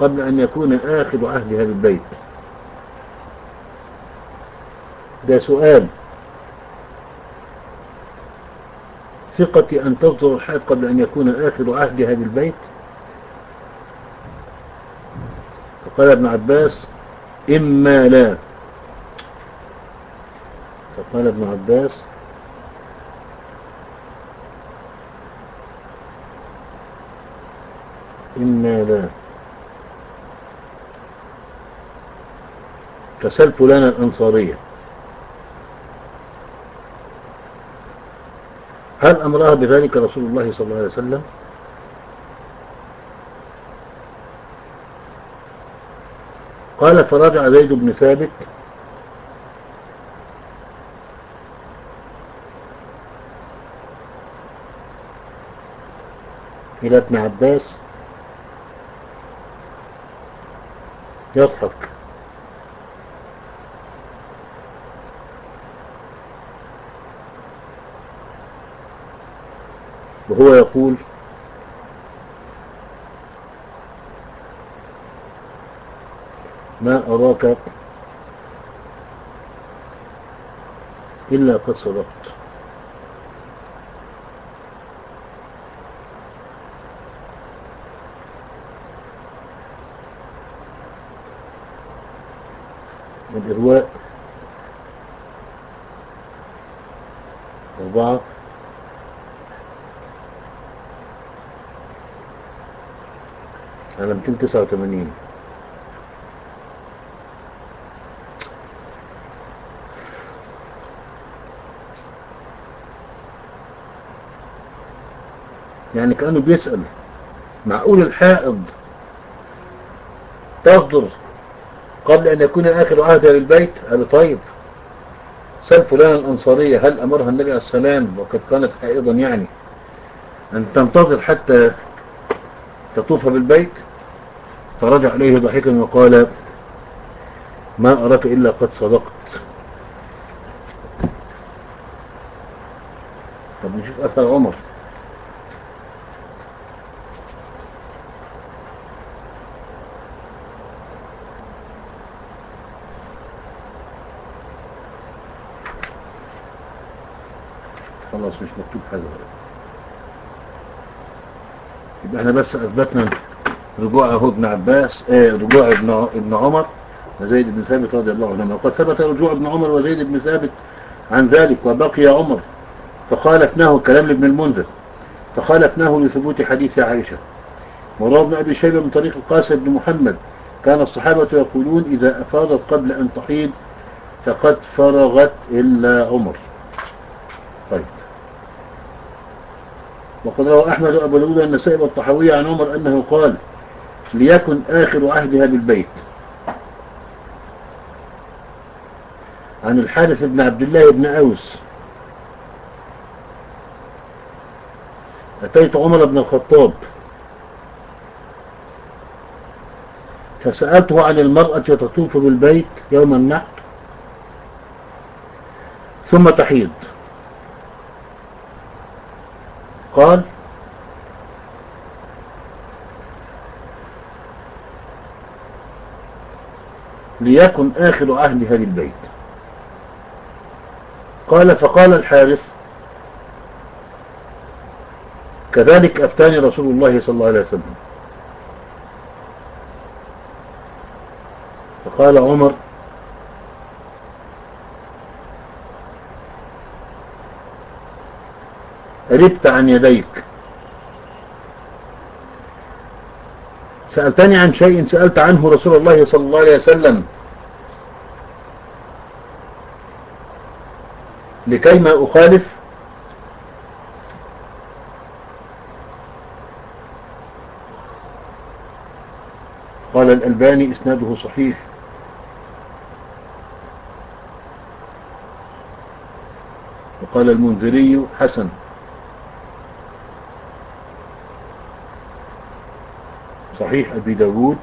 قبل أن يكون آخر عهدها بالبيت؟ ده سؤال. ثقتي أن تصدر الحائض قبل أن يكون آخر عهدها بالبيت؟ فقال ابن عباس إما لا. فقال ابن عباس إما لا كسل فلان الأنصارية. هل أمرها بذلك رسول الله صلى الله عليه وسلم؟ قال فرجع زيد بن ثابت إلى ابن عباس يضحك، وهو يقول ما أراك إلا قد صدقت. الإرواء أربعة على مئتين وتسعة وثمانين. يعني كأنه بيسأل معقول الحائض تصدر قبل أن يكون آخر عهدها بالبيت؟ قال طيب سأل فلان الأنصارية هل أمرها النبي عليه السلام وقد كانت حائضا يعني أن تنتظر حتى تطوف بالبيت؟ فرجع إليه ضحكا وقال ما أراك إلا قد صدقت. طب نشوف أثر عمر. خلاص مش مكتوب حاجة بقى. يبقى احنا بس أثبتنا رجوع ابن عباس اه رجوع ابن ابن عمر وزيد بن ثابت رضي الله عنهما، وقد ثبت رجوع ابن عمر وزيد بن ثابت عن ذلك وبقي عمر فخالفناه كلام لابن المنذر فخالفناه لثبوت حديث عائشة. وروى ابن أبي شيبة من طريق القاسم بن محمد كان الصحابة يقولون إذا أفاضت قبل أن تحيض فقد فرغت إلا عمر. طيب. وقد روى أحمد وأبو داود النسائي والطحاوي عن عمر أنه قال ليكن آخر عهدها بالبيت. عن الحارث بن عبد الله بن أوس أتيت عمر بن الخطاب فسألته عن المرأة تطوف بالبيت يوم النحر ثم تحيض. قال ليكن آخر عهدها بالبيت. قال فقال الحارث كذلك أفتاني رسول الله صلى الله عليه وسلم. فقال عمر ربت عن يديك، سألتني عن شيء سألت عنه رسول الله صلى الله عليه وسلم لكي ما أخالف. قال الألباني إسناده صحيح. وقال المنذري حسن. صحيح أبي داود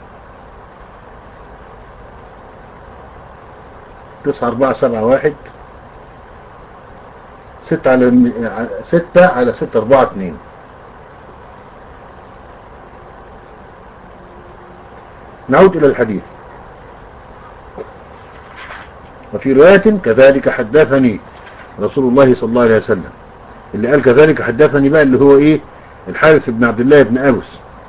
تسعة أربعة سبعة واحد ستة على ستة على ستة أربعة اثنين. نعود إلى الحديث. وفي رواية كذلك حدثني رسول الله صلى الله عليه وسلم. اللي قال كذلك حدثني بقى اللي هو ايه؟ الحارث بن عبد الله بن أوس.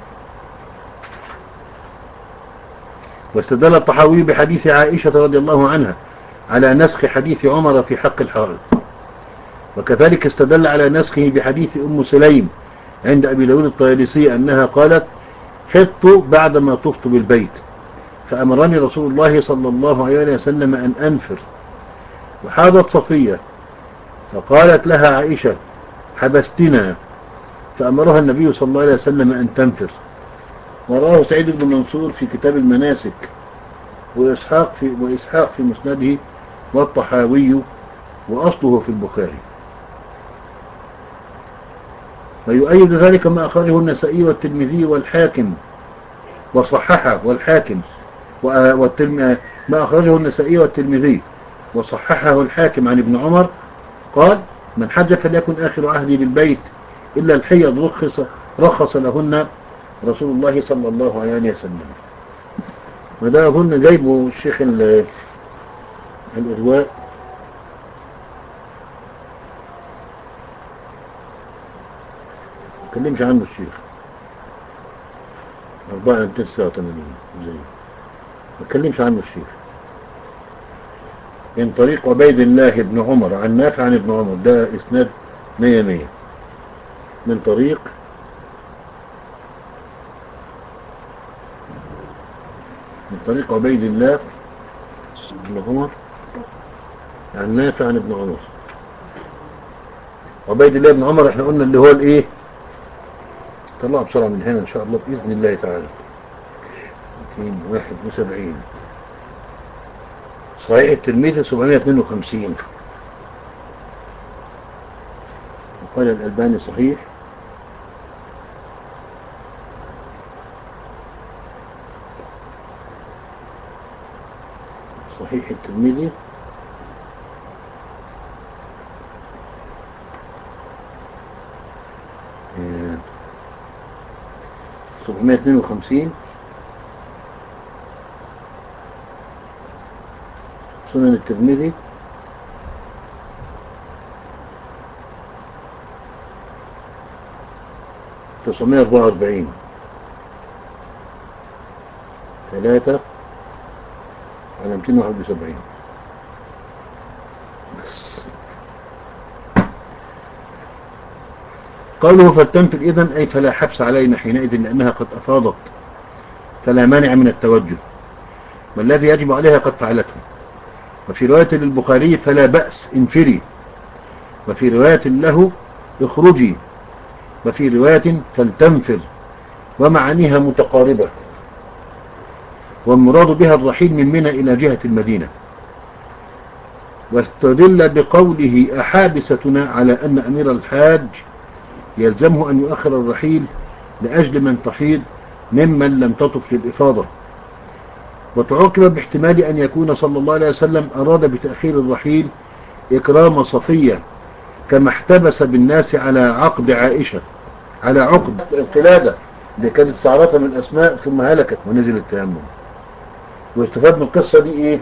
واستدل الطحاوي بحديث عائشة رضي الله عنها على نسخ حديث عمر في حق الحائض، وكذلك استدل على نسخه بحديث أم سليم عند أبي داود الطيالسي أنها قالت حطت بعدما طفت بالبيت فأمرني رسول الله صلى الله عليه وسلم أن أنفر، وحاضت صفية فقالت لها عائشة حبستنا، فأمرها النبي صلى الله عليه وسلم أن تنفر. وراه سعيد بن منصور في كتاب المناسك، وإسحاق في, وإسحاق في مسنده، والطحاوي وأصله في البخاري. ويؤيد ذلك ما أخرجه النسائي والترمذي والحاكم وصححه والحاكم والترم... ما أخرجه النسائي والترمذي وصححه الحاكم عن ابن عمر قال من حج فليكن آخر عهدي بالبيت إلا الحيض رخص, رخص لهن رسول الله صلى الله عليه وسلم. وده أظن جايبه الشيخ الإرواء ما كلمش عنه الشيخ أربعة تسعة وثمانين زي ما كلمش عنه الشيخ من طريق عبيد الله بن عمر عن نافع عن ابن عمر، ده إسناد مية مية. من طريق من طريق عبيد الله بن عمر عن نافع عن ابن عمر. عبيد الله بن عمر احنا قلنا اللي هو الايه؟ طلع بسرعة من هنا ان شاء الله بإذن الله تعالى. مئتين وواحد وسبعين صحيح الترمذي سبعمائة واثنين وخمسين، وقال الألباني صحيح. صحيح الترمذي سبعمائة واثنين وخمسين، سنن الترمذي تسعمائة وأربعة وأربعين، ثلاثة على مئتين وواحد وسبعين. بس قوله فلتنفر إذن أي فلا حبس علينا حينئذ لأنها قد أفاضت فلا مانع من التوجه، والذي يجب عليها قد فعلته. وفي رواية للبخاري فلا بأس انفري، وفي رواية له اخرجي، وفي رواية فلتنفر، ومعانيها متقاربة، والمراد بها الرحيل من منى إلى جهة المدينة. واستدل بقوله أحابستنا على أن أمير الحاج يلزمه أن يؤخر الرحيل لأجل من تحيض ممن لم تطف للإفاضة. وتعقب باحتمال أن يكون صلى الله عليه وسلم أراد بتأخير الرحيل إكرام صفية كما احتبس بالناس على عقد عائشة، على عقد القلادة اللي كانت سعرتها من أسماء ثم هلكت ونزل التيمم. واستفاد من القصة دي إيه؟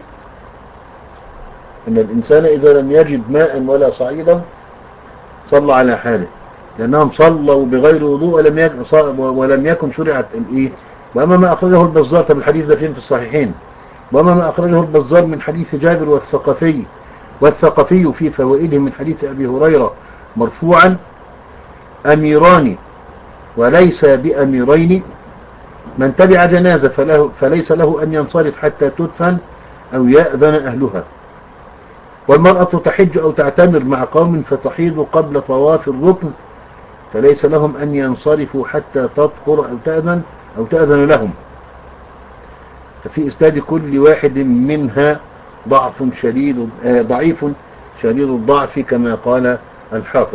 أن الإنسان إذا لم يجد ماء ولا صعيدا صلى على حاله، لأنهم صلوا بغير وضوء ولم يكن, ولم يكن شرعت الإيه. وأما ما أخرجه البزار، طب الحديث ده فين في الصحيحين؟ وأما ما أخرجه البزار من حديث جابر والثقفي والثقفي في فوائده من حديث أبي هريرة مرفوعا أميران وليس بأميرين، من تبع جنازة فله فليس له أن ينصرف حتى تدفن أو يأذن أهلها. والمرأة تحج أو تعتمر مع قوم فتحيض قبل طواف الركن فليس لهم أن ينصرفوا حتى تطهر أو تأذن أو تأذن لهم. ففي إسناد كل واحد منها ضعف شديد ضعيف شديد الضعف كما قال الحافظ.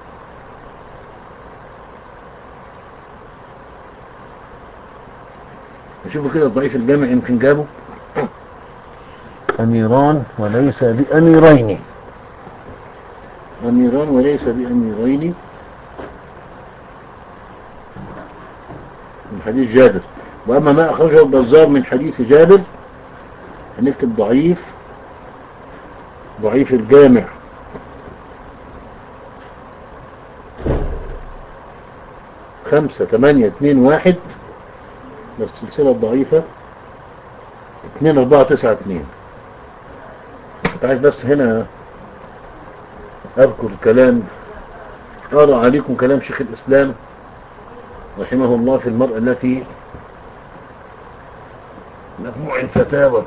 نشوفوا كده الضعيف الجامع يمكن جابه أميران وليس بأميرين، أميران وليس بأميرين من حديث جابر. وأما ما أخرجه البزار من حديث جابر هنكتب ضعيف ضعيف الجامع خمسة ثمانية اتنين واحد، السلسلة الضعيفة اتنين اربعة تسعة اتنين. عايز بس هنا أذكر كلام أرى عليكم كلام شيخ الإسلام رحمه الله في المرأة التي مجموع الفتاوى.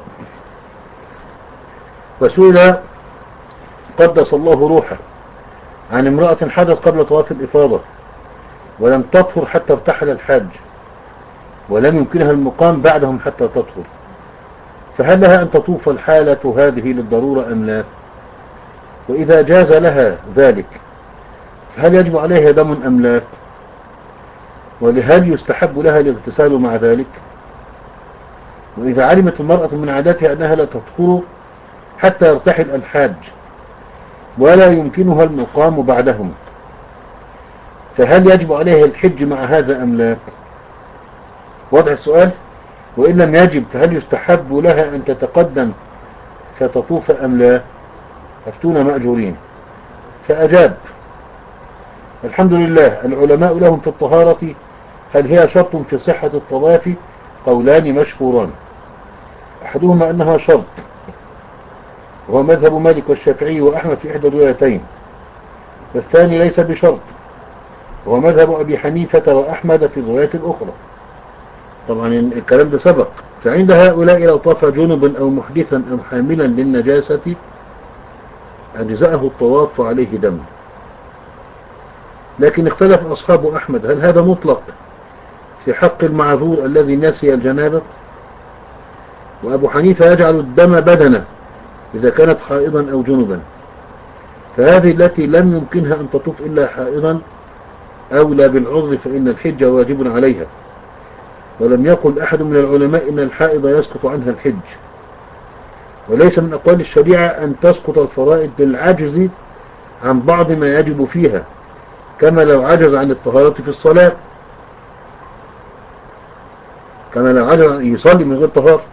وسئل قدس الله روحه عن امرأة حدث قبل طواف الإفاضة ولم تطهر حتى ارتحل الحاج ولم يمكنها المقام بعدهم حتى تطهر، فهل لها أن تطوف الحالة هذه للضرورة أم لا؟ وإذا جاز لها ذلك فهل يجب عليها دم أم لا؟ وهل يستحب لها الاغتسال مع ذلك؟ وإذا علمت المرأة من عاداتها أنها لا تطهر حتى يرتحل الحاج ولا يمكنها المقام بعدهم، فهل يجب عليها الحج مع هذا أم لا؟ وضع السؤال. وإن لم يجب فهل يستحب لها أن تتقدم فتطوف أم لا؟ أفتون مأجورين. فأجاب: الحمد لله، العلماء لهم في الطهارة هل هي شرط في صحة الطواف قولان مشهوران، أحدهما أنها شرط وهو مذهب مالك والشافعي وأحمد في إحدى الروايتين، والثاني ليس بشرط وهو مذهب أبي حنيفة وأحمد في الرواية الأخرى. طبعا الكلام ده سبق. فعند هؤلاء لو طاف جنبا أو محدثا أو حاملا للنجاسة أجزأه الطواف وعليه دم. لكن اختلف أصحاب أحمد هل هذا مطلق في حق المعذور الذي نسي الجنابة؟ وأبو حنيفة يجعل الدم بدنه إذا كانت حائضا أو جنبا، فهذه التي لم يمكنها أن تطوف إلا حائضا أولى بالعذر فإن الحج واجب عليها. ولم يقل أحد من العلماء إن الحائض يسقط عنها الحج، وليس من أقوال الشريعة أن تسقط الفرائض بالعجز عن بعض ما يجب فيها، كما لو عجز عن الطهارة في الصلاة، كما لو عجز عن يصلي من غير طهارة.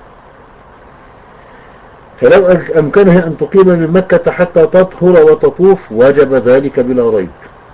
فلو أمكنها أن تقيم من مكة حتى تطهر وتطوف وجب ذلك بلا ريب.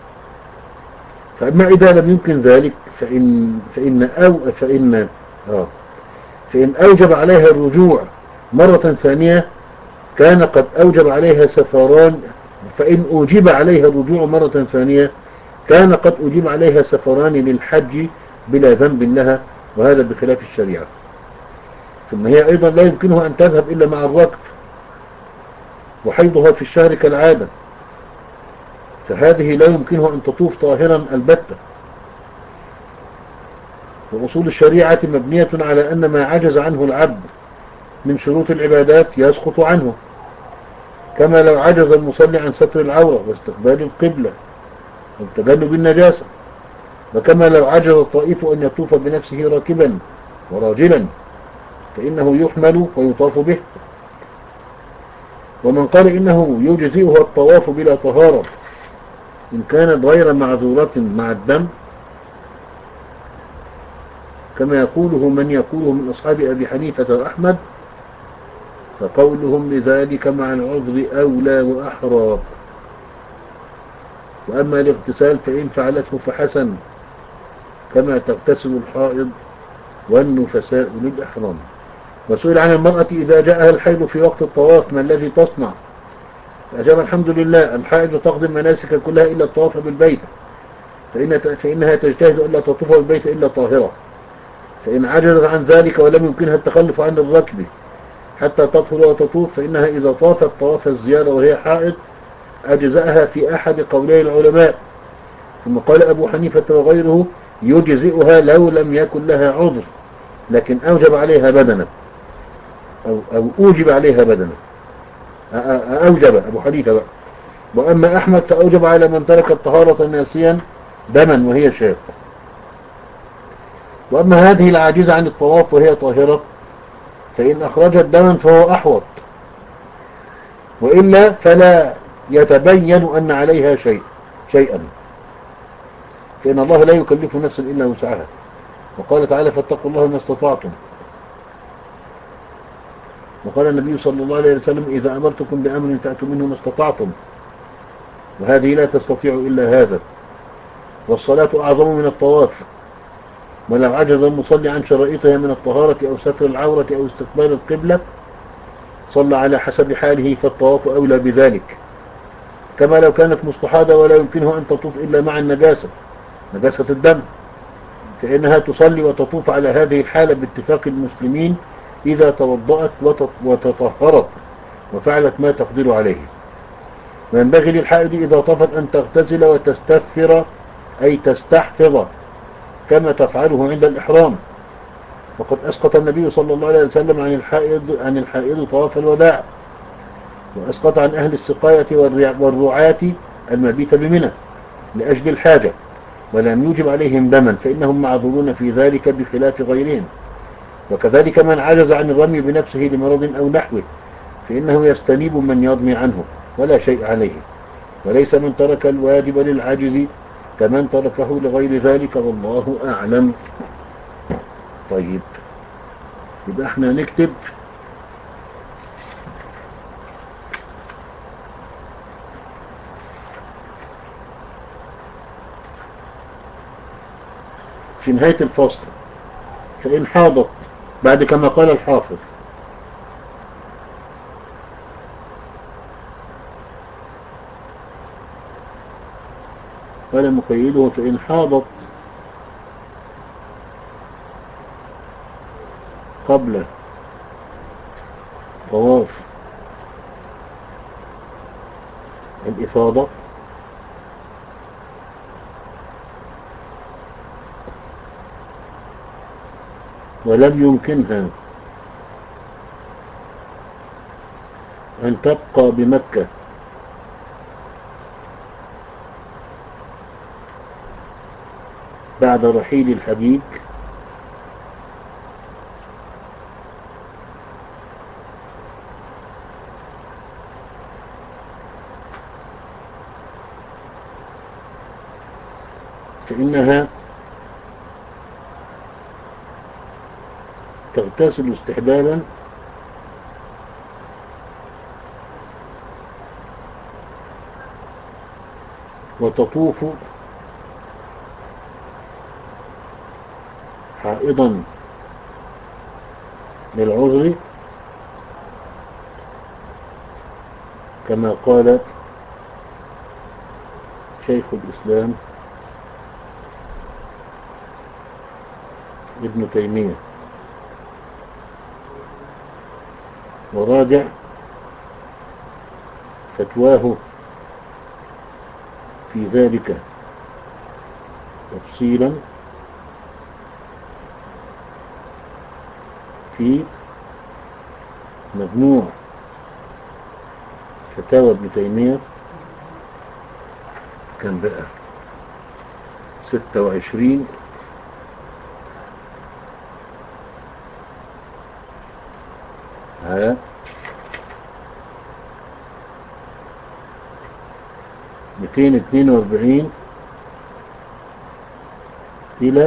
فأما إذا لم يمكن ذلك فإن, فإن, أو فإن, آه فإن أوجب عليها الرجوع مرة ثانية كان قد أوجب عليها سفران فإن أوجب عليها الرجوع مرة ثانية كان قد أوجب عليها سفران للحج بلا ذنب لها، وهذا بخلاف الشريعة. ثم هي أيضا لا يمكنها أن تذهب إلا مع الركب، وحيضها في الشهر كالعادة، فهذه لا يمكنها أن تطوف طاهرا البتة. وأصول الشريعة مبنية على أن ما عجز عنه العبد من شروط العبادات يسقط عنه، كما لو عجز المصلي عن ستر العورة واستقبال القبلة وتجنب النجاسة، وكما لو عجز الطائف أن يطوف بنفسه راكبا وراجلا فإنه يحمل ويطاف به. ومن قال إنه يجزئها الطواف بلا طهارة إن كانت غير معذورة مع الدم كما يقوله من يقوله من أصحاب أبي حنيفة وأحمد، فقولهم لذلك مع العذر أولى وأحرى. وأما الاغتسال فإن فعلته فحسن كما تغتسل الحائض والنفساء للإحرام. وسئل عن المرأة إذا جاءها الحيض في وقت الطواف ما الذي تصنع؟ فأجاب: الحمد لله، الحائض تقضي المناسك كلها إلا الطواف بالبيت، فإن فإنها تجتهد ألا تطوف بالبيت إلا طاهرة، فإن عجزت عن ذلك ولم يمكنها التخلف عن الركب حتى تطهر وتطوف فإنها إذا طافت طواف الزيارة وهي حائض أجزأها في أحد قولي العلماء. ثم قال أبو حنيفة وغيره: يجزئها لو لم يكن لها عذر، لكن أوجب عليها بدنا أو, أو أوجب عليها بدنا أوجب أبو حنيفة بقى. وأما أحمد فأوجب على من ترك الطهارة ناسيا دما وهي شاق. وأما هذه العاجزة عن الطواف وهي طاهرة فإن أخرجت دما فهو أحوط، وإلا فلا يتبين أن عليها شيء شيئا، فإن الله لا يكلف نفسا إلا وسعها. وقال تعالى فاتقوا الله ما استطعتم. وقال النبي صلى الله عليه وسلم إذا أمرتكم بأمر فأتوا منه ما استطعتم، وهذه لا تستطيع إلا هذا. والصلاة أعظم من الطواف، ولو عجز المصلي عن شرائطها من الطهارة أو ستر العورة أو استقبال القبلة صلى على حسب حاله، فالطواف أولى بذلك. كما لو كانت مستحاضة ولا يمكنه أن تطوف إلا مع النجاسة، نجاسة الدم، فإنها تصلي وتطوف على هذه الحالة باتفاق المسلمين إذا توضأت وتطهرت وفعلت ما تقدر عليه. وينبغي للحائض إذا طفت أن تغتسل وتستغفر أي تستحفظ كما تفعله عند الإحرام. وقد أسقط النبي صلى الله عليه وسلم عن الحائض عن الحائض طواف الوداع، وأسقط عن أهل السقاية والرعاة المبيت بمنى لأجل الحاجة، ولم يوجب عليهم دما، فإنهم معذورون في ذلك بخلاف غيرهم. وكذلك من عجز عن الرمي بنفسه لمرض أو نحوه فإنه يستنيب من يرمي عنه ولا شيء عليه، وليس من ترك الواجب للعاجز كمن تركه لغير ذلك، والله أعلم. طيب، يبقى احنا نكتب في نهاية الفصل فإن حاضت، بعد كما قال الحافظ قال مقيده فإن حاضت قبل طواف الإفاضة ولم يمكنها أن تبقى بمكة بعد رحيل الحبيب فإنها تغتسل استحبابا وتطوف حائضا للعذر كما قال شيخ الإسلام ابن تيمية. وراجع فتواه في ذلك تفصيلا في مجموع فتاوى ابن تيمية، كان بقى ستة وعشرين على مئتين واثنين وأربعين إلى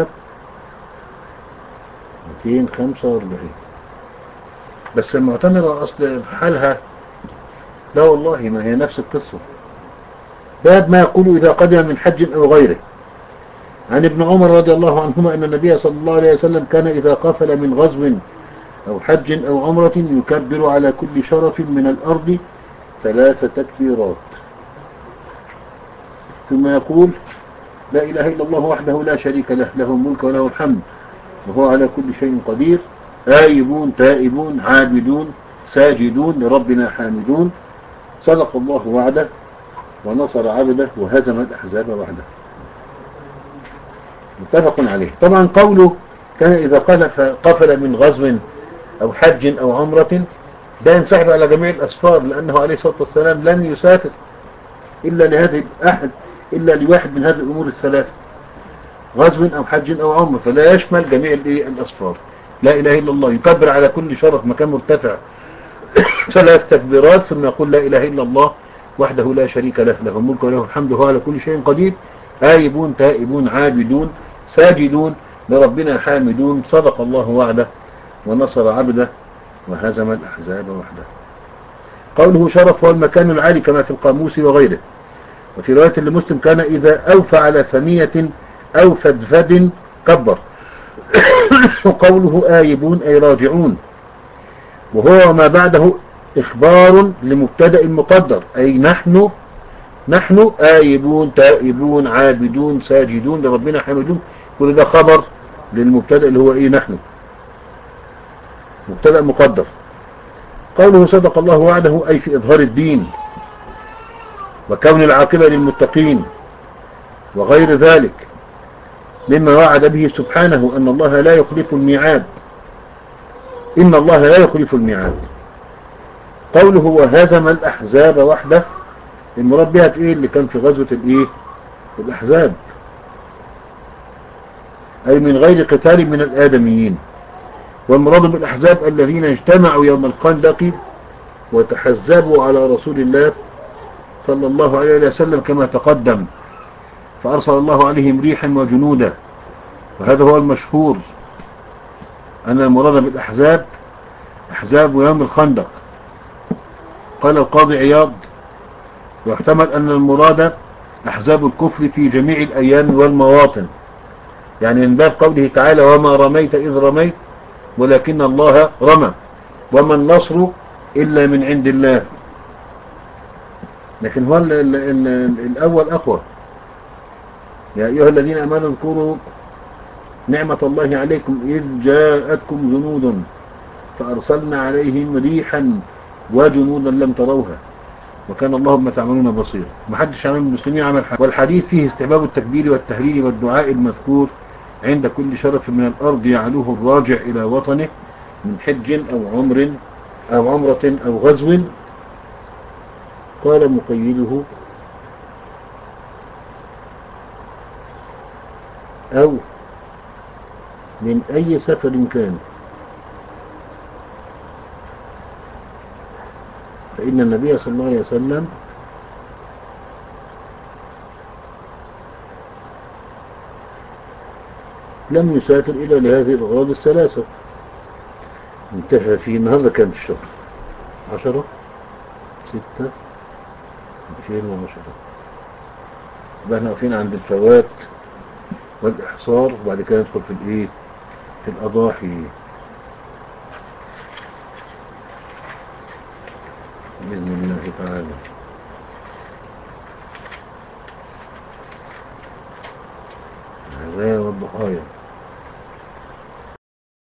مئتين وخمسة وأربعين. بس المعتمرة أصل حالها لا والله ما هي نفس القصة. باب ما يقول إذا قدم من حج أو غيره. عن ابن عمر رضي الله عنهما أن النبي صلى الله عليه وسلم كان إذا قفل من غزو أو حج أو عمرة يكبر على كل شرف من الأرض ثلاث تكبيرات، ثم يقول لا إله إلا الله وحده لا شريك له، له الملك وله الحمد وهو على كل شيء قدير، آيبون تائبون عابدون ساجدون لربنا حامدون، صدق الله وعده ونصر عبده وهزم الأحزاب وحده. متفق عليه. طبعا قوله كان إذا قفل من غزو أو حج أو عمرة ده ينسحب على جميع الأسفار، لأنه عليه الصلاة والسلام لم يسافر إلا لهذه أحد إلا لواحد من هذه الأمور الثلاثة، غزو أو حج أو عمرة، فلا يشمل جميع الأسفار. لا إله إلا الله، يكبر على كل شرف مكان مرتفع ثلاث تكبيرات، ثم يقول لا إله إلا الله وحده لا شريك له، له الملك وله الحمد وهو على كل شيء قدير، آيبون تائبون عابدون ساجدون لربنا حامدون. صدق الله وعده ونصر عبده وهزم الأحزاب وحده. قوله شرف هو المكان العالي كما في القاموس وغيره. وفي رواية لمسلم كان إذا أوفى على ثنية أو فدفد كبر. وقوله آيبون أي راجعون، وهو ما بعده إخبار لمبتدأ مقدر، أي نحن نحن آيبون تائبون عابدون ساجدون لربنا حامدون. كل ده خبر للمبتدأ اللي هو إيه؟ نحن، مبتدأ مقدر. قوله صدق الله وعده أي في إظهار الدين وكون العاقبة للمتقين وغير ذلك مما وعد به سبحانه أن الله لا يخلف الميعاد. إن الله لا يخلف الميعاد. قوله وهزم الأحزاب وحده، المراد بها في إيه؟ اللي كان في غزوة الإيه؟ الأحزاب، أي من غير قتال من الآدميين. والمراد بالأحزاب الذين اجتمعوا يوم الخندق وتحزبوا على رسول الله صلى الله عليه وسلم كما تقدم، فأرسل الله عليهم ريحا وجنودا. وهذا هو المشهور أن المراد بالأحزاب أحزاب يوم الخندق. قال القاضي عياض واحتمل أن المراد أحزاب الكفر في جميع الأيام والمواطن، يعني من باب قوله تعالى وما رميت إذ رميت ولكن الله رمى، وما النصر إلا من عند الله. لكن هو ال ال ال الأول أقوى. يا أيها الذين آمنوا اذكروا نعمة الله عليكم إذ جاءتكم جنود فأرسلنا عليهم ريحا وجنودا لم تروها وكان الله بما تعملون بصير. ما حدش عمل المسلمين عمل حاجة. والحديث فيه استحباب التكبير والتهليل والدعاء المذكور عند كل شرف من الأرض يعلوه الراجع إلى وطنه من حج أو عمر أو عمرة أو غزو. قال مقيده أو من أي سفر كان، فإن النبي صلى الله عليه وسلم لم يسافر إلا لهذه الأغراض الثلاثة. انتهى في النهاردة كان الشهر عشرة ستة ألفين وعشرة. بقى احنا واقفين عند الفوات والإحصار، وبعد كده ندخل في الإيه؟ في الأضاحي بإذن الله تعالى. العزايا والضحايا.